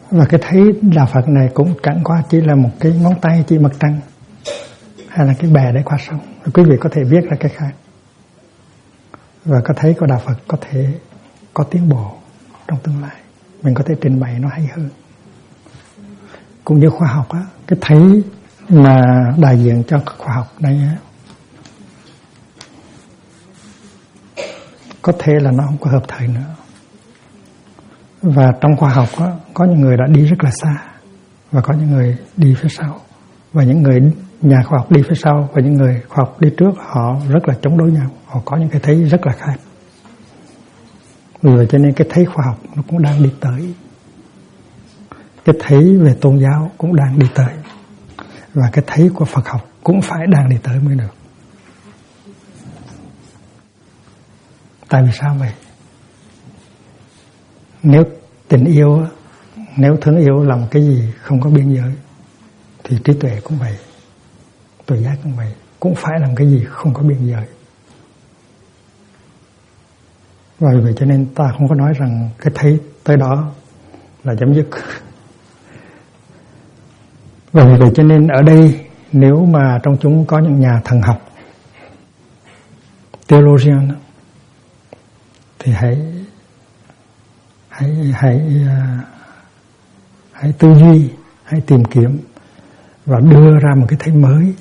Và cái thấy đạo Phật này cũng chẳng qua chỉ là một cái ngón tay chỉ mặt trăng hay là cái bè để qua sông. Quý vị có thể viết ra cái khác. Và có thấy của đạo Phật có thể có tiến bộ trong tương lai. Mình có thể trình bày nó hay hơn. Cũng như khoa học á, cái thấy mà đại diện cho khoa học đây á, có thể là nó không có hợp thời nữa. Và trong khoa học á, có những người đã đi rất là xa và có những người đi phía sau. Và những người nhà khoa học đi phía sau và những người khoa học đi trước họ rất là chống đối nhau. Họ có những cái thấy rất là khác. Vì vậy cho nên cái thấy khoa học nó cũng đang đi tới. Cái thấy về tôn giáo cũng đang đi tới. Và cái thấy của Phật học cũng phải đang đi tới mới được. Tại vì sao vậy? Nếu tình yêu, nếu thương yêu là một cái gì không có biên giới, thì trí tuệ cũng vậy, tuệ giác cũng vậy, cũng phải làm cái gì không có biên giới. Và vì vậy cho nên ta không có nói rằng cái thấy tới đó là chấm dứt. Và vì vậy cho nên ở đây nếu mà trong chúng có những nhà thần học, theologian, thì hãy tư duy, hãy tìm kiếm và đưa ra một cái thấy mới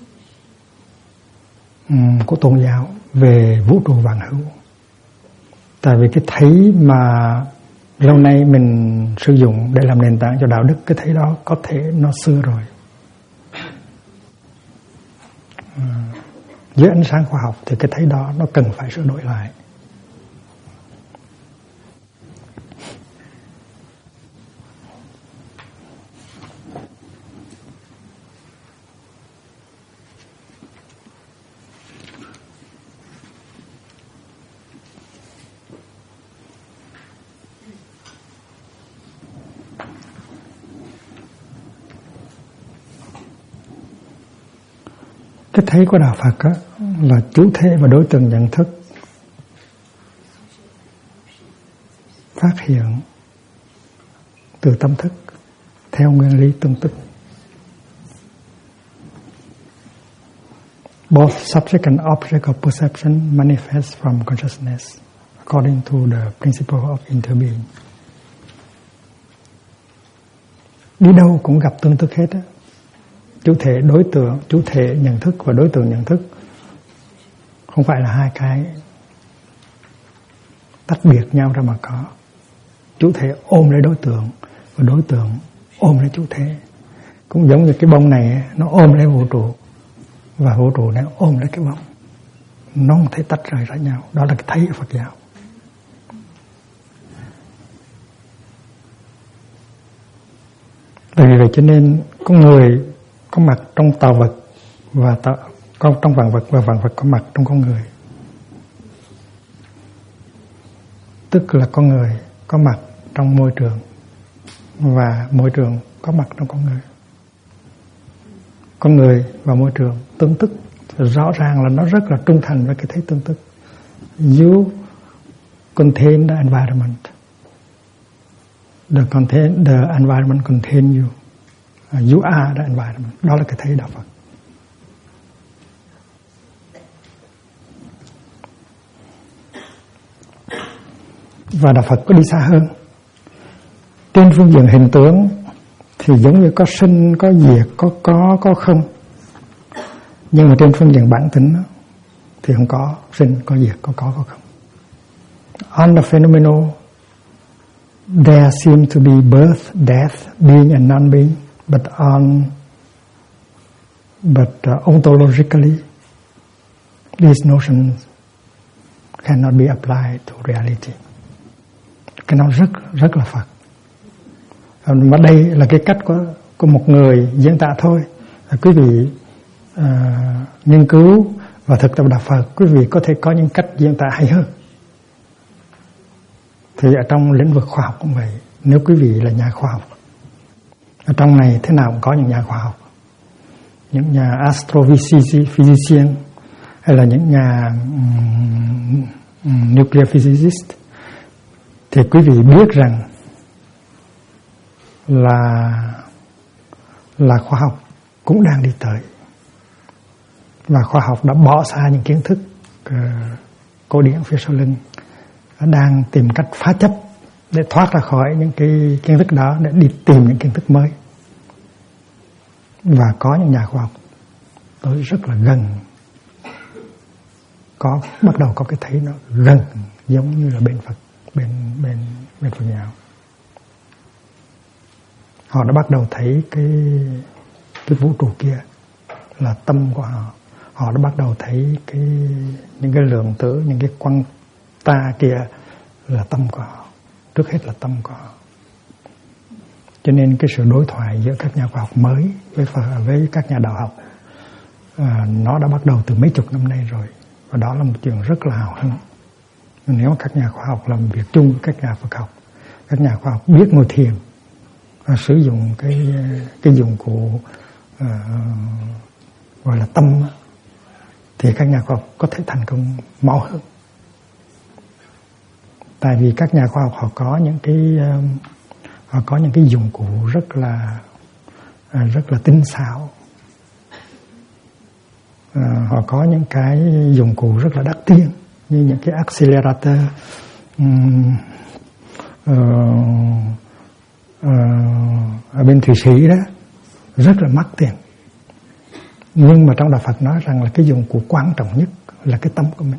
của tôn giáo về vũ trụ vạn hữu. Tại vì cái thấy mà lâu nay mình sử dụng để làm nền tảng cho đạo đức, cái thấy đó có thể nó xưa rồi. Dưới ánh sáng khoa học thì cái thấy đó nó cần phải sửa đổi lại. Cái thấy của đạo Phật á, là chủ thể và đối tượng nhận thức phát hiện từ tâm thức theo nguyên lý tương tức. Both subject and object of perception manifest from consciousness according to the principle of interbeing. Đi đâu cũng gặp tương tức hết á. Chủ thể đối tượng, chủ thể nhận thức và đối tượng nhận thức không phải là hai cái tách biệt nhau ra mà có. Chủ thể ôm lấy đối tượng và đối tượng ôm lấy chủ thể. Cũng giống như cái bông này nó ôm lấy vũ trụ và vũ trụ nó ôm lấy cái bông. Nó không thể tách rời ra nhau. Đó là cái thấy của Phật giáo. Vì vậy cho nên con người có mặt trong tạo vật và trong vạn vật, và vạn vật có mặt trong con người. Tức là con người có mặt trong môi trường và môi trường có mặt trong con người. Con người và môi trường tương tức, rõ ràng là nó rất là trung thành với cái thấy tương tức. You contain the environment. The environment contain you. You are the environment. Đó là cái thấy đạo Phật. Và đạo Phật có đi xa hơn. Trên phương diện hình tướng thì giống như có sinh, có diệt, có không. Nhưng mà trên phương diện bản tính thì không có sinh, có diệt, có không. On the phenomenal there seem to be birth, death, being and non-being. But ontologically, these notions cannot be applied to reality. Cái nó rất là Phật. Mà đây là cái cách của một người diễn tả thôi. Quý vị nghiên cứu và thực tập đạo Phật, quý vị có thể có những cách diễn tả hay hơn. Thì ở trong lĩnh vực khoa học cũng vậy. Nếu quý vị là nhà khoa học, ở trong này thế nào cũng có những nhà khoa học, những nhà astrophysician hay là những nhà nuclear physicist, thì quý vị biết rằng là khoa học cũng đang đi tới, và khoa học đã bỏ xa những kiến thức cổ điển phía sau lưng, đang tìm cách phá chấp để thoát ra khỏi những cái kiến thức đó, để đi tìm những kiến thức mới. Và có những nhà khoa học tới rất là gần, bắt đầu có cái thấy nó gần giống như là bên Phật, bên Phật giáo. Họ đã bắt đầu thấy cái vũ trụ kia là tâm của họ. Họ đã bắt đầu thấy những cái lượng tử, những cái quanta kia là tâm của họ. Trước hết là tâm của họ. Cho nên cái sự đối thoại giữa các nhà khoa học mới với các nhà đạo học nó đã bắt đầu từ mấy chục năm nay rồi. Và đó là một chuyện rất là hào hứng. Nếu mà các nhà khoa học làm việc chung với các nhà Phật học, các nhà khoa học biết ngồi thiền, sử dụng cái dụng cụ gọi là tâm, thì các nhà khoa học có thể thành công mau hơn. Tại vì các nhà khoa học họ có những cái dụng cụ rất là tinh xảo, họ có những cái dụng cụ rất là đắt tiền, như những cái accelerator ở bên Thụy Sĩ đó, rất là mắc tiền. Nhưng mà trong Đạo Phật nói rằng là cái dụng cụ quan trọng nhất là cái tâm của mình.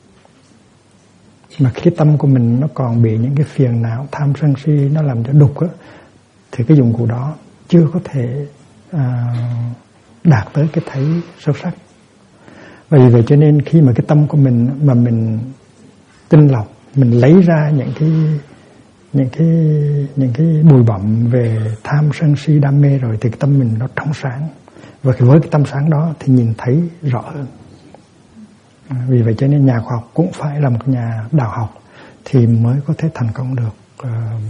Mà khi tâm của mình nó còn bị những cái phiền não, tham sân si nó làm cho đục á, thì cái dụng cụ đó chưa có thể đạt tới cái thấy sâu sắc. Vì vậy cho nên khi mà cái tâm của mình mà mình tinh lọc, mình lấy ra những cái bụi bặm về tham sân si đam mê rồi, thì cái tâm mình nó trong sáng, và với cái tâm sáng đó thì nhìn thấy rõ hơn. Vì vậy cho nên nhà khoa học cũng phải là một nhà đạo học thì mới có thể thành công được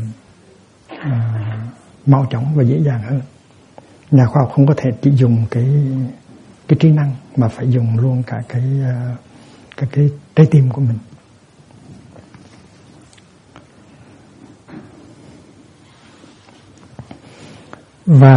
mau chóng và dễ dàng hơn. Nhà khoa học không có thể chỉ dùng cái trí năng, mà phải dùng luôn cả cái trái tim của mình. Và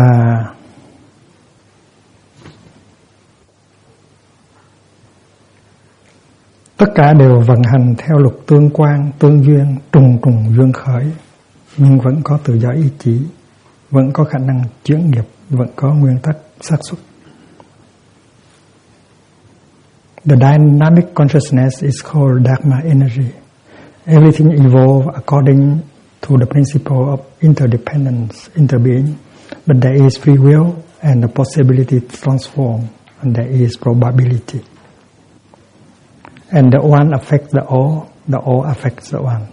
tất cả đều vận hành theo luật tương quan, tương duyên, trùng duyên khởi, nhưng vẫn có tự do ý chí, vẫn có khả năng chuyển nghiệp, vẫn có nguyên tắc xác suất. The dynamic consciousness is called Dharma energy. Everything evolves according to the principle of interdependence, interbeing, but there is free will and the possibility to transform, and there is probability. And the one affects the all affects the one.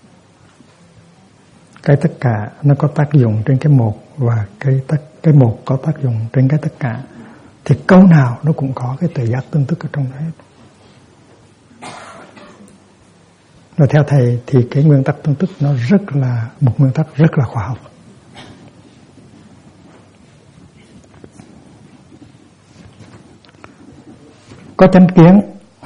Cái tất cả nó có tác dụng trên cái một, và cái một có tác dụng trên cái tất cả. Thì câu nào nó cũng có cái tự giác tương tức ở trong đó hết. Và theo thầy thì cái nguyên tắc tương tức nó rất là một nguyên tắc rất là khoa học. Có chánh kiến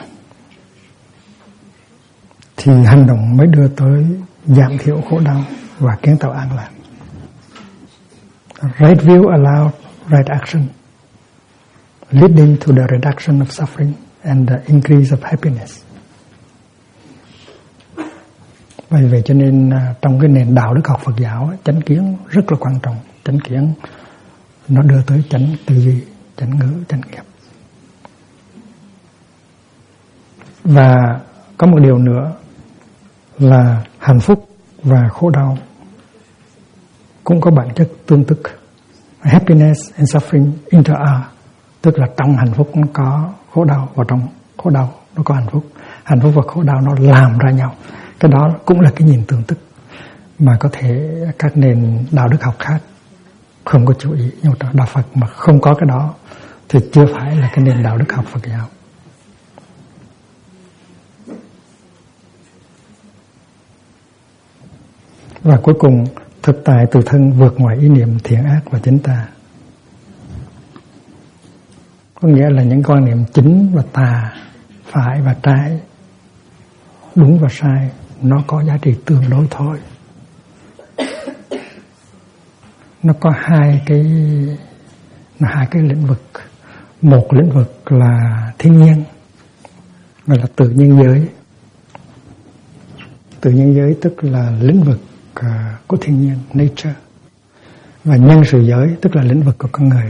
thì hành động mới đưa tới giảm thiểu khổ đau và kiến tạo an lạc. Right view allows right action, leading to the reduction of suffering and the increase of happiness. Bởi vậy cho nên trong cái nền đạo đức học Phật giáo, chánh kiến rất là quan trọng. Chánh kiến nó đưa tới chánh tư duy, chánh ngữ, chánh nghiệp. Và có một điều nữa là hạnh phúc và khổ đau cũng có bản chất tương tức. Happiness and suffering inter-are, tức là trong hạnh phúc nó có khổ đau, và trong khổ đau nó có hạnh phúc. Hạnh phúc và khổ đau nó làm ra nhau. Cái đó cũng là cái nhìn tương tức mà có thể các nền đạo đức học khác không có chú ý. Nhưng mà đạo Phật mà không có cái đó thì chưa phải là cái nền đạo đức học Phật giáo. Và cuối cùng, thực tại tự thân vượt ngoài ý niệm thiện ác và chính tà. Có nghĩa là những quan niệm chính và tà, phải và trái, đúng và sai, nó có giá trị tương đối thôi. nó có hai cái lĩnh vực. Một lĩnh vực là thiên nhiên, gọi là tự nhiên giới. Tự nhiên giới tức là lĩnh vực của thiên nhiên, nature. Và nhân sự giới tức là lĩnh vực của con người.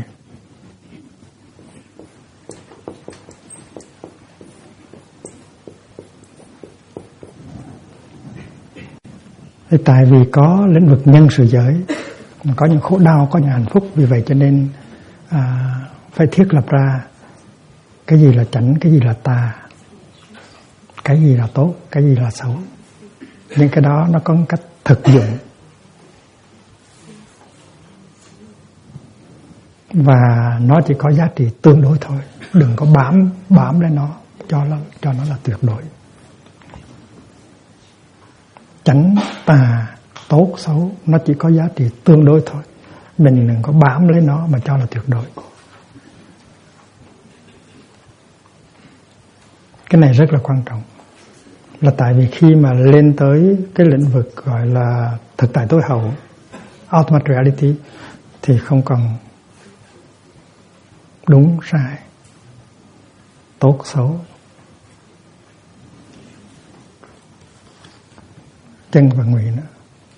Thì tại vì có lĩnh vực nhân sự giới, có những khổ đau, có những hạnh phúc, vì vậy cho nên phải thiết lập ra cái gì là chánh, cái gì là tà, cái gì là tốt, cái gì là xấu. Những cái đó nó có một cách thực dụng, và nó chỉ có giá trị tương đối thôi. Đừng có bám lên nó, cho nó là tuyệt đối. Chánh, tà, tốt, xấu nó chỉ có giá trị tương đối thôi. Mình đừng có bám lấy nó mà cho là tuyệt đối. Cái này rất là quan trọng. Là tại vì khi mà lên tới cái lĩnh vực gọi là thực tại tối hậu, ultimate reality, thì không còn đúng sai, tốt xấu, chân và ngụy nữa.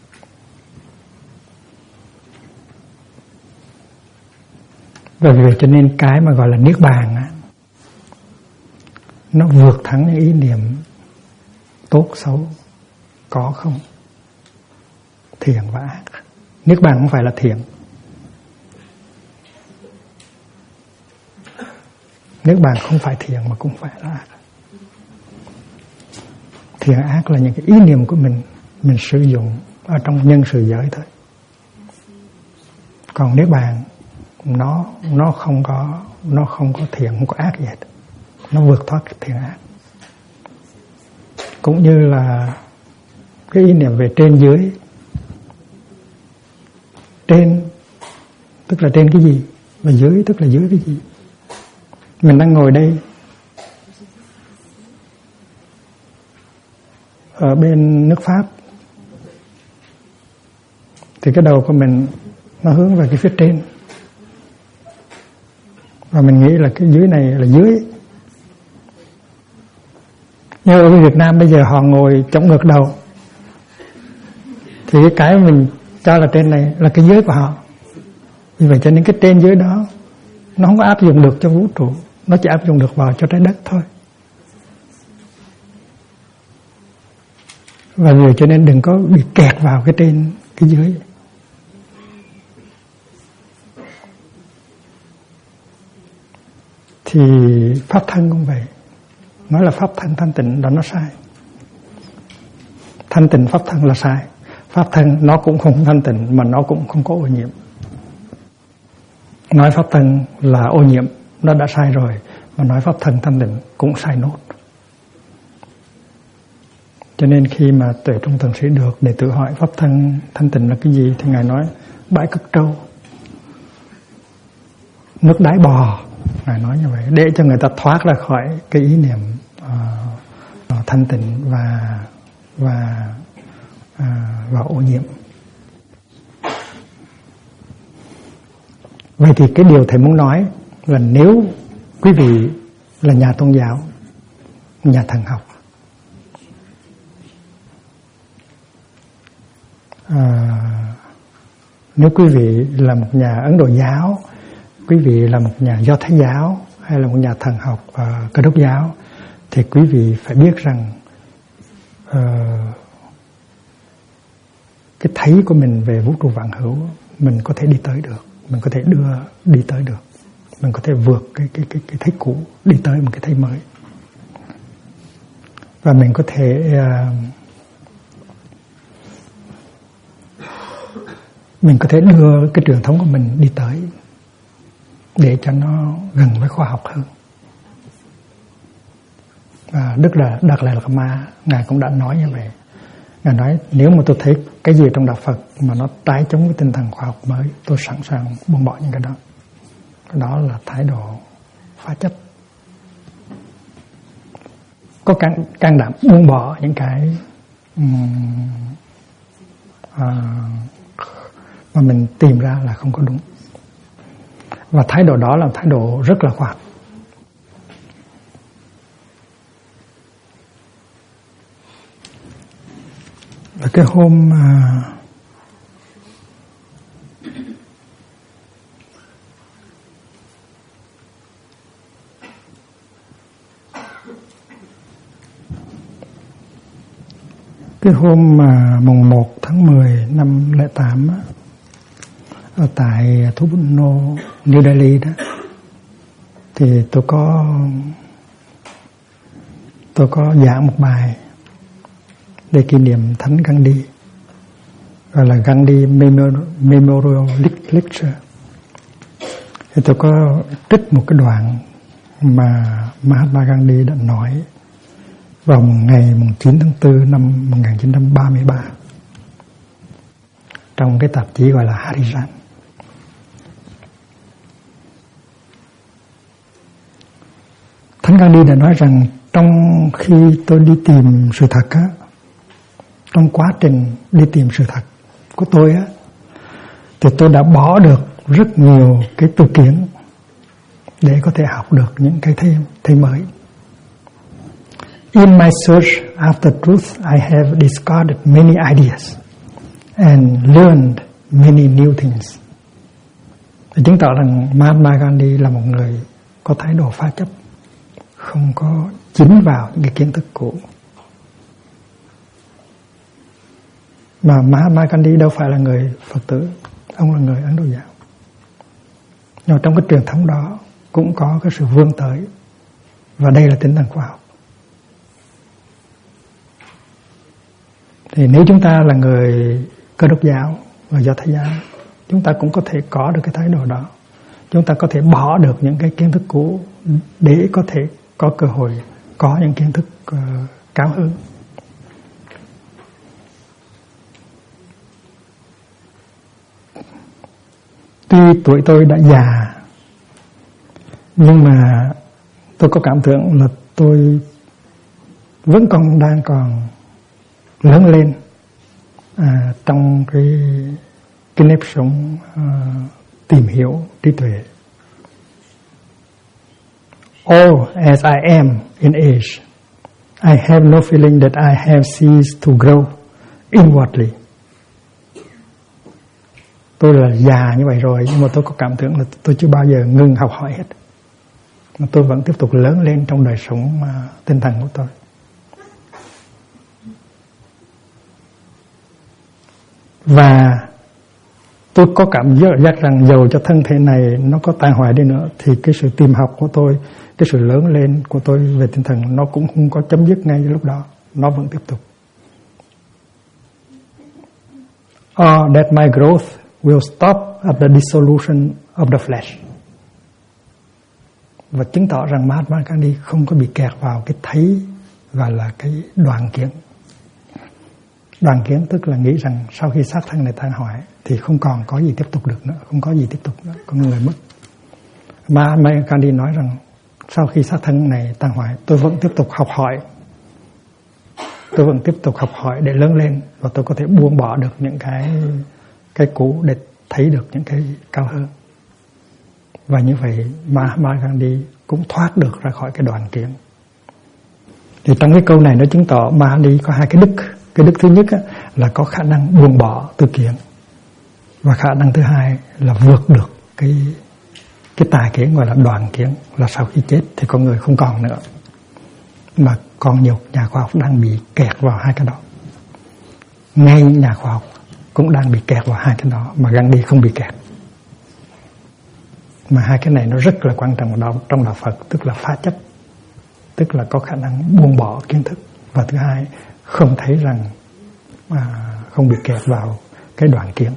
Và vì vậy cho nên cái mà gọi là niết bàn á, nó vượt thắng những ý niệm tốt xấu, có không, thiện và ác. Niết bàn không phải là thiện. Niết bàn không phải thiện mà cũng phải là ác. Thiện ác là những cái ý niệm của mình sử dụng ở trong nhân sự giới thôi. Còn niết bàn nó không có thiện, không có ác gì hết. Nó vượt thoát thiện ác. Cũng như là cái ý niệm về trên dưới. Trên tức là trên cái gì, và dưới tức là dưới cái gì. Mình đang ngồi đây ở bên nước Pháp, thì cái đầu của mình nó hướng về cái phía trên, và mình nghĩ là cái dưới này là dưới. Nhưng ở Việt Nam bây giờ họ ngồi chống ngược đầu, thì cái mình cho là trên này là cái dưới của họ. Vì vậy cho nên cái trên dưới đó nó không có áp dụng được cho vũ trụ, nó chỉ áp dụng được vào cho trái đất thôi. Và vì vậy cho nên đừng có bị kẹt vào cái trên, cái dưới. Thì pháp thân cũng vậy. Nói là pháp thân thanh tịnh đó nó sai. Thanh tịnh pháp thân là sai. Pháp thân nó cũng không thanh tịnh, mà nó cũng không có ô nhiễm. Nói pháp thân là ô nhiễm nó đã sai rồi, mà nói pháp thân thanh tịnh cũng sai nốt. Cho nên khi mà Tuệ Trung Thần Sĩ được đệ tử hỏi pháp thân thanh tịnh là cái gì, thì Ngài nói bãi cất trâu, nước đáy bò. Ngài nói như vậy để cho người ta thoát ra khỏi cái ý niệm thanh tịnh và ô nhiễm. Vậy thì cái điều Thầy muốn nói là nếu quý vị là nhà tôn giáo, nhà thần học, nếu quý vị là một nhà Ấn Độ giáo, quý vị là một nhà Do Thái giáo, hay là một nhà thần học Cơ đốc giáo, thì quý vị phải biết rằng cái thấy của mình về vũ trụ vạn hữu, mình có thể đi tới được, mình có thể đi tới được, mình có thể vượt cái thấy cũ, đi tới một cái thấy mới, và mình có thể đưa cái truyền thống của mình đi tới để cho nó gần với khoa học hơn. Và Đạt Lai Lạt Ma Ngài cũng đã nói như vậy. Ngài nói nếu mà tôi thấy cái gì trong đạo Phật mà nó trái chống với tinh thần khoa học mới, tôi sẵn sàng buông bỏ những cái đó. Cái đó là thái độ phá chấp. Có can đảm buông bỏ những cái mà mà mình tìm ra là không có đúng. Và thái độ đó là thái độ rất là khoa học. Và cái hôm mà mùng 1 tháng 10 năm 2008 á, ở tại Thú Nô, New Delhi đó, thì tôi có giảng một bài để kỷ niệm Thánh Gandhi, gọi là Gandhi Memorial Lecture. Thì tôi có trích một cái đoạn mà Mahatma Gandhi đã nói vào ngày 9 tháng 4 năm 1933 trong cái tạp chí gọi là Harijan. Thánh Gandhi đã nói rằng trong khi tôi đi tìm sự thật á, trong quá trình đi tìm sự thật của tôi á, thì tôi đã bỏ được rất nhiều cái tư kiến để có thể học được những cái thêm mới. In my search after truth, I have discarded many ideas and learned many new things. Thì chứng tỏ rằng Mahatma Gandhi là một người có thái độ phá chấp, không có dính vào những cái kiến thức cũ. Mà Mahatma Gandhi đâu phải là người Phật tử, ông là người Ấn Độ giáo. Nhưng trong cái truyền thống đó cũng có cái sự vươn tới, và đây là tinh thần khoa học. Thì nếu chúng ta là người Cơ đốc giáo và Do Thái giáo, chúng ta cũng có thể có được cái thái độ đó. Chúng ta có thể bỏ được những cái kiến thức cũ để có thể có cơ hội có những kiến thức cao hơn. Tuy tuổi tôi đã già, nhưng mà tôi có cảm tưởng là tôi vẫn đang còn lớn lên trong cái nếp sống tìm hiểu trí tuệ. All as I am in age, I have no feeling that I have ceased to grow inwardly. Tôi là già như vậy rồi, nhưng mà tôi có cảm tưởng là tôi chưa bao giờ ngừng học hỏi hết. Mà tôi vẫn tiếp tục lớn lên trong đời sống tinh thần của tôi. Và tôi có cảm giác rằng dầu cho thân thể này nó có tan hoại đi nữa, thì cái sự tìm học của tôi, cái sự lớn lên của tôi về tinh thần, nó cũng không có chấm dứt ngay lúc đó. Nó vẫn tiếp tục. Or that my growth will stop at the dissolution of the flesh. Và chứng tỏ rằng Mahatma Gandhi không có bị kẹt vào cái thấy gọi là cái đoàn kiến. Đoàn kiến tức là nghĩ rằng sau khi xác thân này tan hoại thì không còn có gì tiếp tục được nữa, không có gì tiếp tục nữa, con người mất. Mahatma Gandhi nói rằng sau khi xác thân này tan hoại, tôi vẫn tiếp tục học hỏi. Tôi vẫn tiếp tục học hỏi để lớn lên, và tôi có thể buông bỏ được những cái cũ để thấy được những cái cao hơn. Và như vậy Mahatma Gandhi cũng thoát được ra khỏi cái đoàn kiến. Thì trong cái câu này nó chứng tỏ Mahatma Gandhi có hai cái đức. Cái đức thứ nhất là có khả năng buông bỏ tư kiến, và khả năng thứ hai là vượt được cái tà kiến gọi là đoàn kiến, là sau khi chết thì con người không còn nữa. Mà còn nhiều nhà khoa học đang bị kẹt vào hai cái đó. Ngay nhà khoa học cũng đang bị kẹt vào hai cái đó, mà Gandhi không bị kẹt. Mà hai cái này nó rất là quan trọng trong đạo Phật, tức là phá chấp, tức là có khả năng buông bỏ kiến thức, và thứ hai không thấy rằng không bị kẹt vào cái đoàn kiến.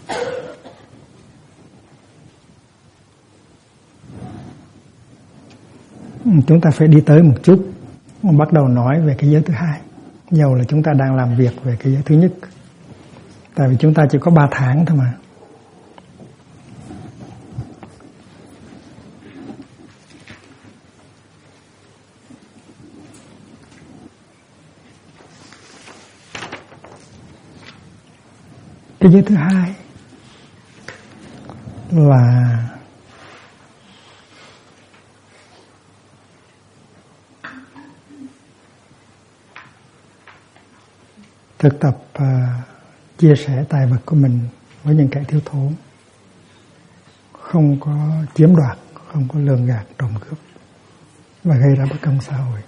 Chúng ta phải đi tới một chút, bắt đầu nói về cái giới thứ hai, dầu là chúng ta đang làm việc về cái giới thứ nhất. Tại vì chúng ta chỉ có 3 tháng thôi mà. Cái giới thứ hai là thực tập chia sẻ tài vật của mình với những kẻ thiếu thốn, không có chiếm đoạt, không có lường gạt, trộm cướp và gây ra bất công xã hội.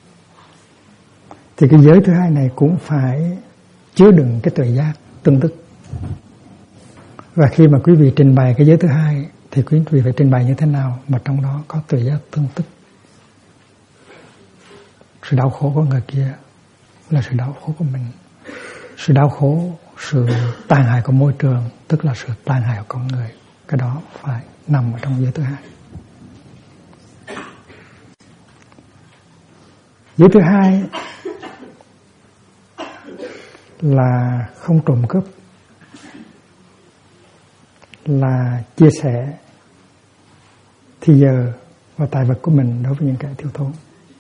Thì cái giới thứ hai này cũng phải chứa đựng cái tuệ giác tương tức. Và khi mà quý vị trình bày cái giới thứ hai thì quý vị phải trình bày như thế nào mà trong đó có tuệ giác tương tức. Sự đau khổ của người kia là sự đau khổ của mình. Sự đau khổ, sự tàn hại của môi trường tức là sự tàn hại của con người. Cái đó phải nằm ở trong giới thứ hai. Giới thứ hai là không trộm cướp, là chia sẻ thì giờ và tài vật của mình đối với những kẻ thiếu thốn.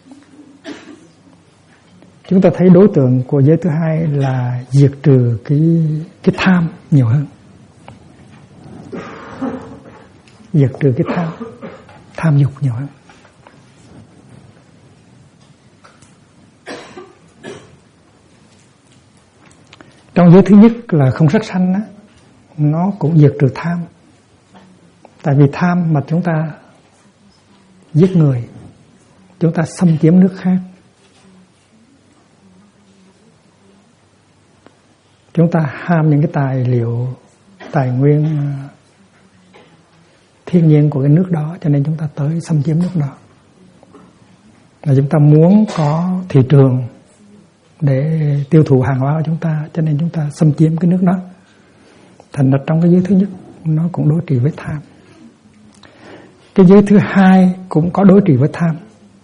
Chúng ta thấy đối tượng của giới thứ hai là diệt trừ cái tham nhiều hơn. Diệt trừ cái tham dục nhiều hơn. Trong giới thứ nhất là không sát sanh á, nó cũng diệt trừ tham. Tại vì tham mà chúng ta giết người, chúng ta xâm chiếm nước khác, chúng ta ham những cái tài liệu, tài nguyên thiên nhiên của cái nước đó, cho nên chúng ta tới xâm chiếm nước đó. Và chúng ta muốn có thị trường để tiêu thụ hàng hóa của chúng ta, cho nên chúng ta xâm chiếm cái nước đó. Thành ra trong cái giới thứ nhất nó cũng đối trị với tham. Cái giới thứ hai cũng có đối trị với tham.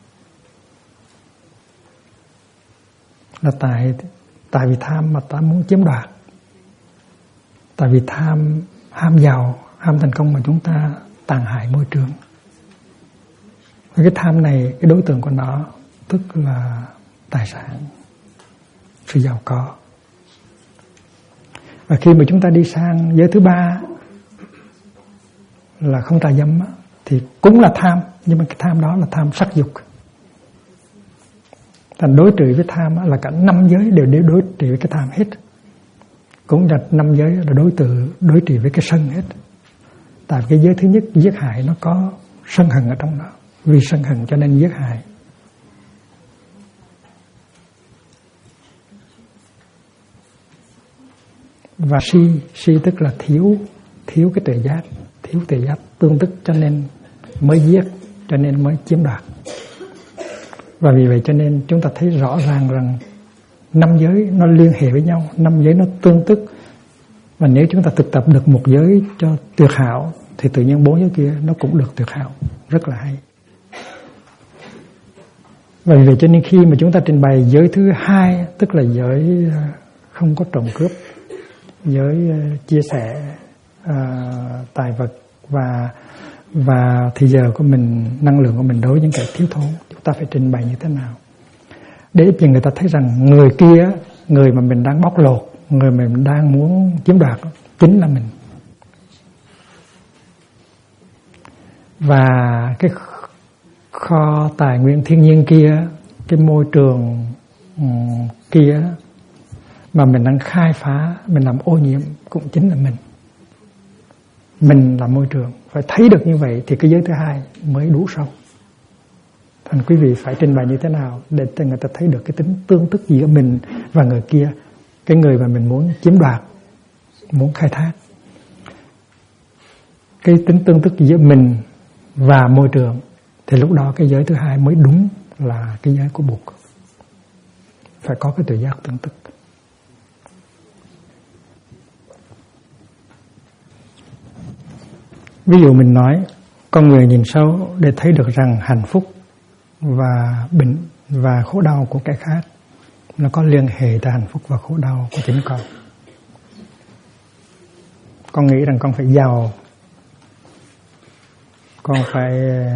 Là tại vì tham mà ta muốn chiếm đoạt. Tại vì ham giàu, ham thành công mà chúng ta tàn hại môi trường. Và cái tham này, cái đối tượng của nó tức là tài sản, sự giàu có. Và khi mà chúng ta đi sang giới thứ ba là không tà dâm thì cũng là tham, nhưng mà cái tham đó là tham sắc dục. Thành đối trị với tham là cả 5 giới đều đối trị với cái tham hết. Cũng là 5 giới là đối trị với cái sân hết. Tại cái giới thứ nhất giết hại nó có sân hận ở trong đó. Vì sân hận cho nên giết hại. Và si tức là thiếu cái tuệ giác, thiếu tuệ giác tương tức cho nên mới giết, cho nên mới chiếm đoạt. Và vì vậy cho nên chúng ta thấy rõ ràng rằng 5 giới nó liên hệ với nhau, 5 giới nó tương tức. Và nếu chúng ta thực tập được một giới cho tuyệt hảo thì tự nhiên 4 giới kia nó cũng được tuyệt hảo, rất là hay. Và vì vậy cho nên khi mà chúng ta trình bày giới thứ hai, tức là giới không có trộm cướp, giới chia sẻ tài vật và thì giờ của mình, năng lượng của mình đối với những kẻ thiếu thốn, chúng ta phải trình bày như thế nào để cho người ta thấy rằng người kia, người mà mình đang bóc lột, người mà mình đang muốn chiếm đoạt chính là mình. Và cái kho tài nguyên thiên nhiên kia, cái môi trường kia mà mình đang khai phá, mình làm ô nhiễm cũng chính là mình. Mình là môi trường. Phải thấy được như vậy thì cái giới thứ hai mới đủ sâu. Thành quý vị phải trình bày như thế nào để cho người ta thấy được cái tính tương tức giữa mình và người kia, cái người mà mình muốn chiếm đoạt, muốn khai thác. Cái tính tương tức giữa mình và môi trường thì lúc đó cái giới thứ hai mới đúng là cái giới của Bụt. Phải có cái tuệ giác tương tức. Ví dụ mình nói con người nhìn sâu để thấy được rằng hạnh phúc và khổ đau của kẻ khác nó có liên hệ tới hạnh phúc và khổ đau của chính con. Con nghĩ rằng con phải giàu, con phải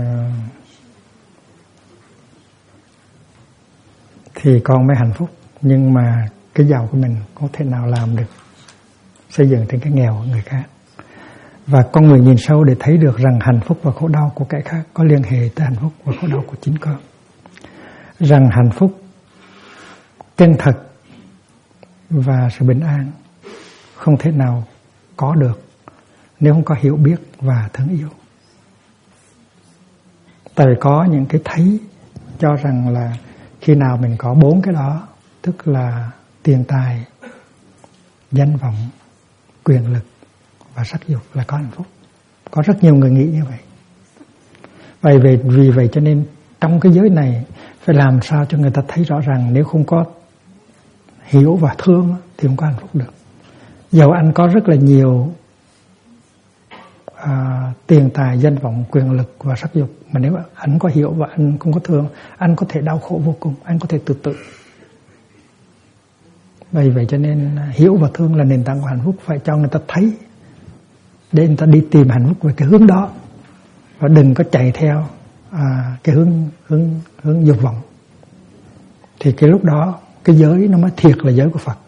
thì con mới hạnh phúc, nhưng mà cái giàu của mình có thể nào làm được xây dựng trên cái nghèo của người khác. Và con người nhìn sâu để thấy được rằng hạnh phúc và khổ đau của kẻ khác có liên hệ tới hạnh phúc và khổ đau của chính con. Rằng hạnh phúc chân thật và sự bình an không thể nào có được nếu không có hiểu biết và thương yêu. Tại vì có những cái thấy cho rằng là khi nào mình có 4 cái đó, tức là tiền tài, danh vọng, quyền lực và sắc dục là có hạnh phúc. Có rất nhiều người nghĩ như vậy. Vì vậy cho nên trong cái giới này phải làm sao cho người ta thấy rõ ràng nếu không có hiểu và thương thì không có hạnh phúc được. Dầu anh có rất là nhiều tiền tài, danh vọng, quyền lực và sắc dục, mà nếu anh có hiểu và anh không có thương, anh có thể đau khổ vô cùng, anh có thể tự tử. Vậy cho nên hiểu và thương là nền tảng của hạnh phúc. Phải cho người ta thấy để người ta đi tìm hạnh phúc về cái hướng đó, và đừng có chạy theo cái hướng dục vọng. Thì cái lúc đó cái giới nó mới thiệt là giới của Phật.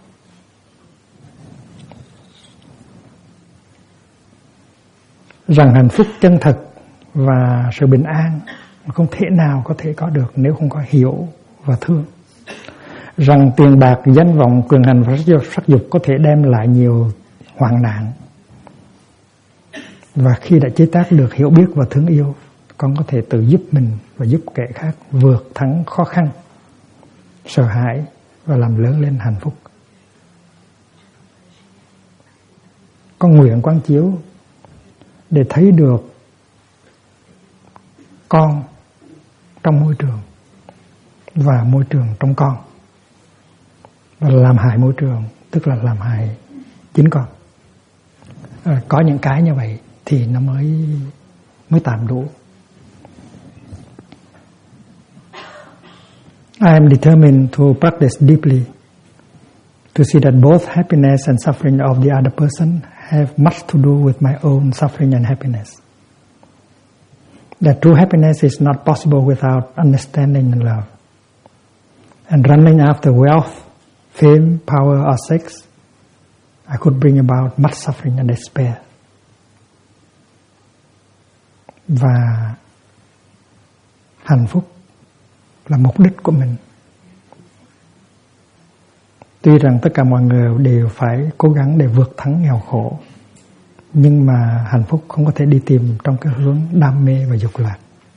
Rằng hạnh phúc chân thật và sự bình an không thể nào có thể có được nếu không có hiểu và thương. Rằng tiền bạc, danh vọng, quyền hành và sắc dục có thể đem lại nhiều hoạn nạn. Và khi đã chế tác được hiểu biết và thương yêu, con có thể tự giúp mình và giúp kẻ khác vượt thắng khó khăn, sợ hãi và làm lớn lên hạnh phúc. Con nguyện quán chiếu để thấy được con trong môi trường và môi trường trong con, và làm hại môi trường tức là làm hại chính con. Có những cái như vậy thì nó mới tạm đủ. I am determined to practice deeply to see that both happiness and suffering of the other person have much to do with my own suffering and happiness. That true happiness is not possible without understanding and love. And running after wealth, fame, power or sex, I could bring about much suffering and despair. Và hạnh phúc là mục đích của mình. Tuy rằng tất cả mọi người đều phải cố gắng để vượt thắng nghèo khổ, nhưng mà hạnh phúc không có thể đi tìm trong cái hướng đam mê và dục lạc.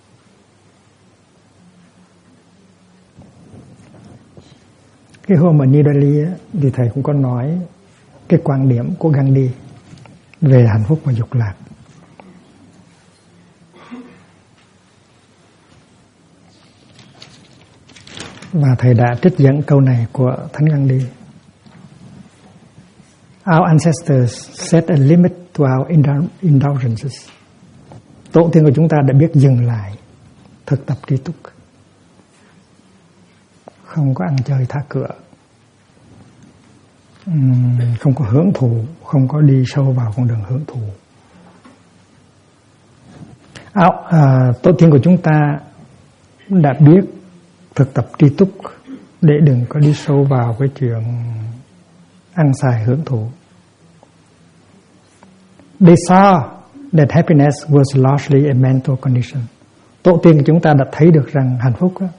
Cái hôm ở New Delhi thì thầy cũng có nói cái quan điểm của Gandhi về hạnh phúc và dục lạc. Và thầy đã trích dẫn câu này của Thánh Gandhi. Our ancestors set a limit to our indulgences. Tổ tiên của chúng ta đã biết dừng lại thực tập tri túc, không có ăn chơi thả cửa, không có hưởng thụ, không có đi sâu vào con đường hưởng thụ. Tổ tiên của chúng ta đã biết thực tập tri túc để đừng có đi sâu vào cái chuyện ăn xài hưởng thụ. They saw that happiness was largely a mental condition. Tổ tiên của chúng ta đã thấy được rằng hạnh phúc đó,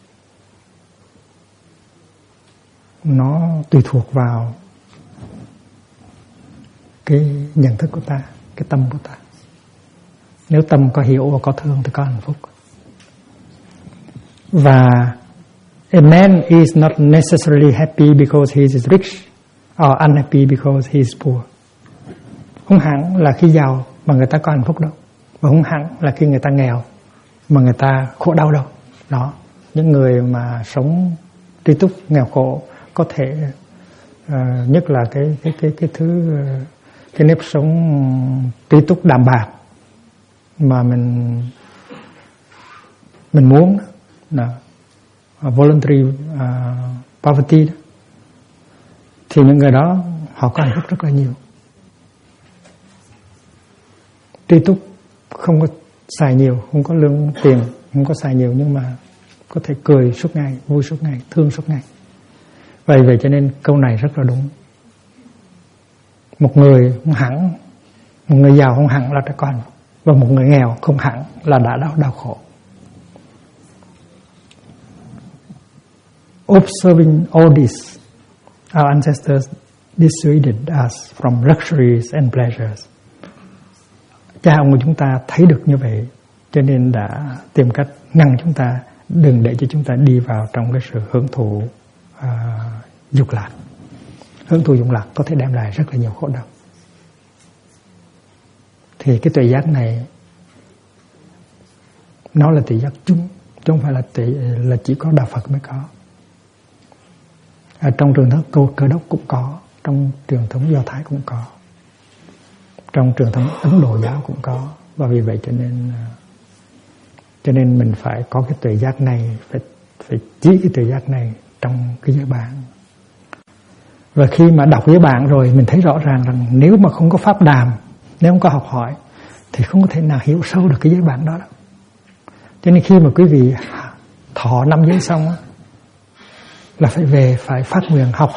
nó tùy thuộc vào cái nhận thức của ta, cái tâm của ta. Nếu tâm có hiểu và có thương thì có hạnh phúc. Và a man is not necessarily happy because he is rich or unhappy because he is poor. Không hẳn là khi giàu mà người ta có hạnh phúc đâu, và không hẳn là khi người ta nghèo mà người ta khổ đau đâu. Đó, những người mà sống tri túc nghèo khổ có thể nhất là cái thứ cái nếp sống tri túc đạm bạc mà mình muốn đó, voluntary poverty đó, thì những người đó họ có hạnh phúc rất là nhiều. Tri túc không có xài nhiều, không có lương tiền, không có xài nhiều, nhưng mà có thể cười suốt ngày, vui suốt ngày, thương suốt ngày. Vậy cho nên câu này rất là đúng. Một người không hẳn Một người giàu không hẳn là trẻ con, và một người nghèo không hẳn là đã đau khổ. Observing all this, our ancestors dissuaded us from luxuries and pleasures. Cha ông của chúng ta thấy được như vậy, cho nên đã tìm cách ngăn chúng ta đừng để cho chúng ta đi vào trong cái sự hưởng thụ dục lạc. Hưởng thụ dục lạc có thể đem lại rất là nhiều khổ đau. Thì cái tuệ giác này nó là tuệ giác chung, chứ không phải là chỉ có đạo Phật mới có. Trong truyền thống Cơ Đốc cũng có, trong truyền thống Do Thái cũng có, trong truyền thống Ấn Độ giáo cũng có. Và vì vậy cho nên mình phải có cái tuệ giác này, phải chỉ cái tuệ giác này trong cái giới bản. Và khi mà đọc giới bản rồi mình thấy rõ ràng rằng nếu mà không có pháp đàm, nếu không có học hỏi thì không có thể nào hiểu sâu được cái giới bản đó. Cho nên khi mà quý vị thọ 5 giới xong là phải về, phải phát nguyện học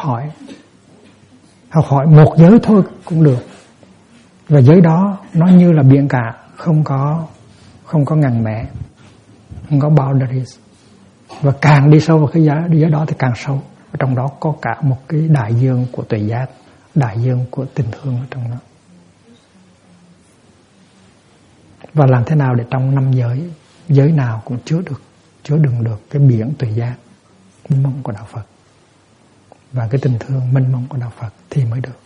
hỏi một giới thôi cũng được. Và giới đó nó như là biển cả, không có ngăn mẹ, không có boundaries. Và càng đi sâu vào cái giới đó thì càng sâu. Và trong đó có cả một cái đại dương của tuệ giác, đại dương của tình thương ở trong đó. Và làm thế nào để trong 5 giới nào cũng chứa đựng được cái biển tuệ giác mênh mông của đạo Phật và cái tình thương mênh mông của đạo Phật thì mới được.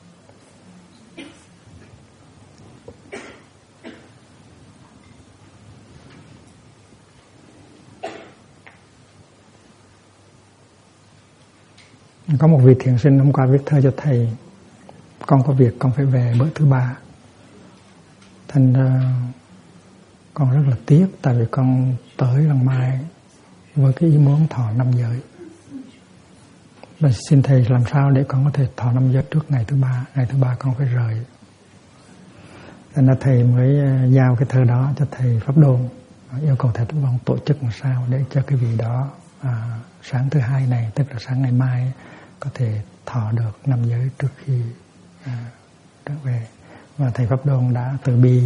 Có một vị thiền sinh hôm qua viết thơ cho thầy: con có việc con phải về bữa thứ 3. Thành ra con rất là tiếc, tại vì con tới lần mai với cái ý muốn thọ 5 giới. Và xin thầy làm sao để con có thể thọ 5 giới trước ngày thứ 3. Ngày thứ 3 con phải rời. Thành ra thầy mới giao cái thơ đó cho thầy Pháp Đôn, yêu cầu thầy Pháp Đôn tổ chức làm sao để cho cái vị đó sáng thứ 2 này, tức là sáng ngày mai, có thể thọ được 5 giới trước khi trở về. Và thầy Pháp Đôn đã từ bi,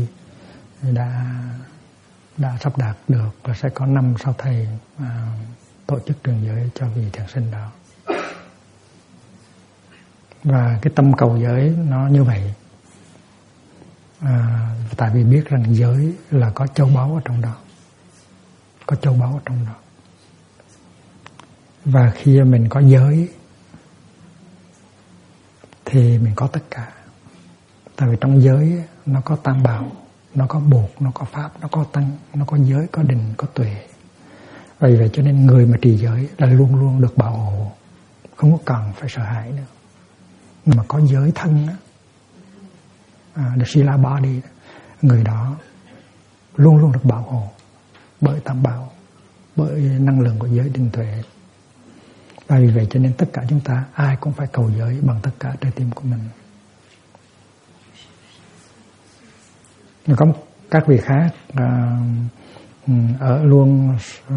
đã sắp đạt được, và sẽ có năm sau thầy tổ chức truyền giới cho vị thiền sinh đó. Và cái tâm cầu giới nó như vậy, tại vì biết rằng giới là có châu báu ở trong đó, có châu báu ở trong đó. Và khi mình có giới thì mình có tất cả. Tại vì trong giới nó có tam bảo, nó có bột, nó có pháp, nó có tăng, nó có giới, có định, có tuệ. Vì vậy cho nên người mà trì giới là luôn luôn được bảo hộ, không có cần phải sợ hãi nữa. Nhưng mà có giới thân the Sila Body, người đó luôn luôn được bảo hộ bởi tam bảo, bởi năng lượng của giới định tuệ. Và vì vậy cho nên tất cả chúng ta ai cũng phải cầu giới bằng tất cả trái tim của mình. Có các vị khác ở luôn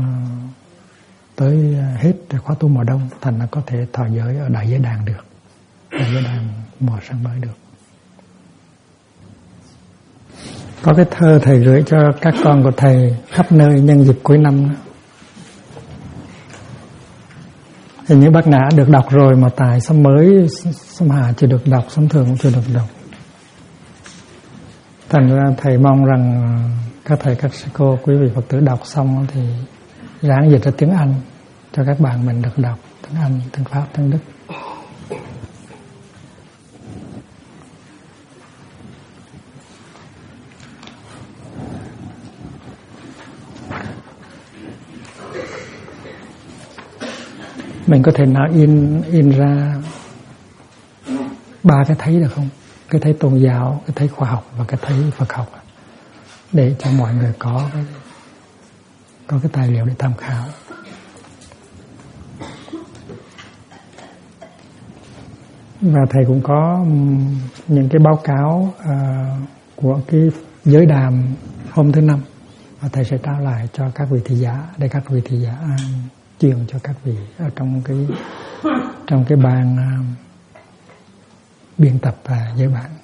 tới hết khóa tu mùa đông, thành là có thể thọ giới ở đại giới đàn được, đại giới đàn mùa sang mới được. Có cái thơ thầy gửi cho các con của thầy khắp nơi nhân dịp cuối năm. Thì những bác nã được đọc rồi mà tài xóm mới, xóm Hà chưa được đọc, xóm Thường cũng chưa được đọc. Thành ra thầy mong rằng các thầy, các sư cô, quý vị Phật tử đọc xong thì ráng dịch ra tiếng Anh cho các bạn mình được đọc, tiếng Anh, tiếng Pháp, tiếng Đức. Mình có thể nói in ra 3 cái thấy được không? Cái thấy tôn giáo, cái thấy khoa học và cái thấy Phật học, để cho mọi người có cái tài liệu để tham khảo. Và thầy cũng có những cái báo cáo của cái giới đàm hôm thứ 5, và thầy sẽ trao lại cho các vị thị giả, để các vị thị giả truyền cho các vị ở trong cái ban biên tập và giới bản.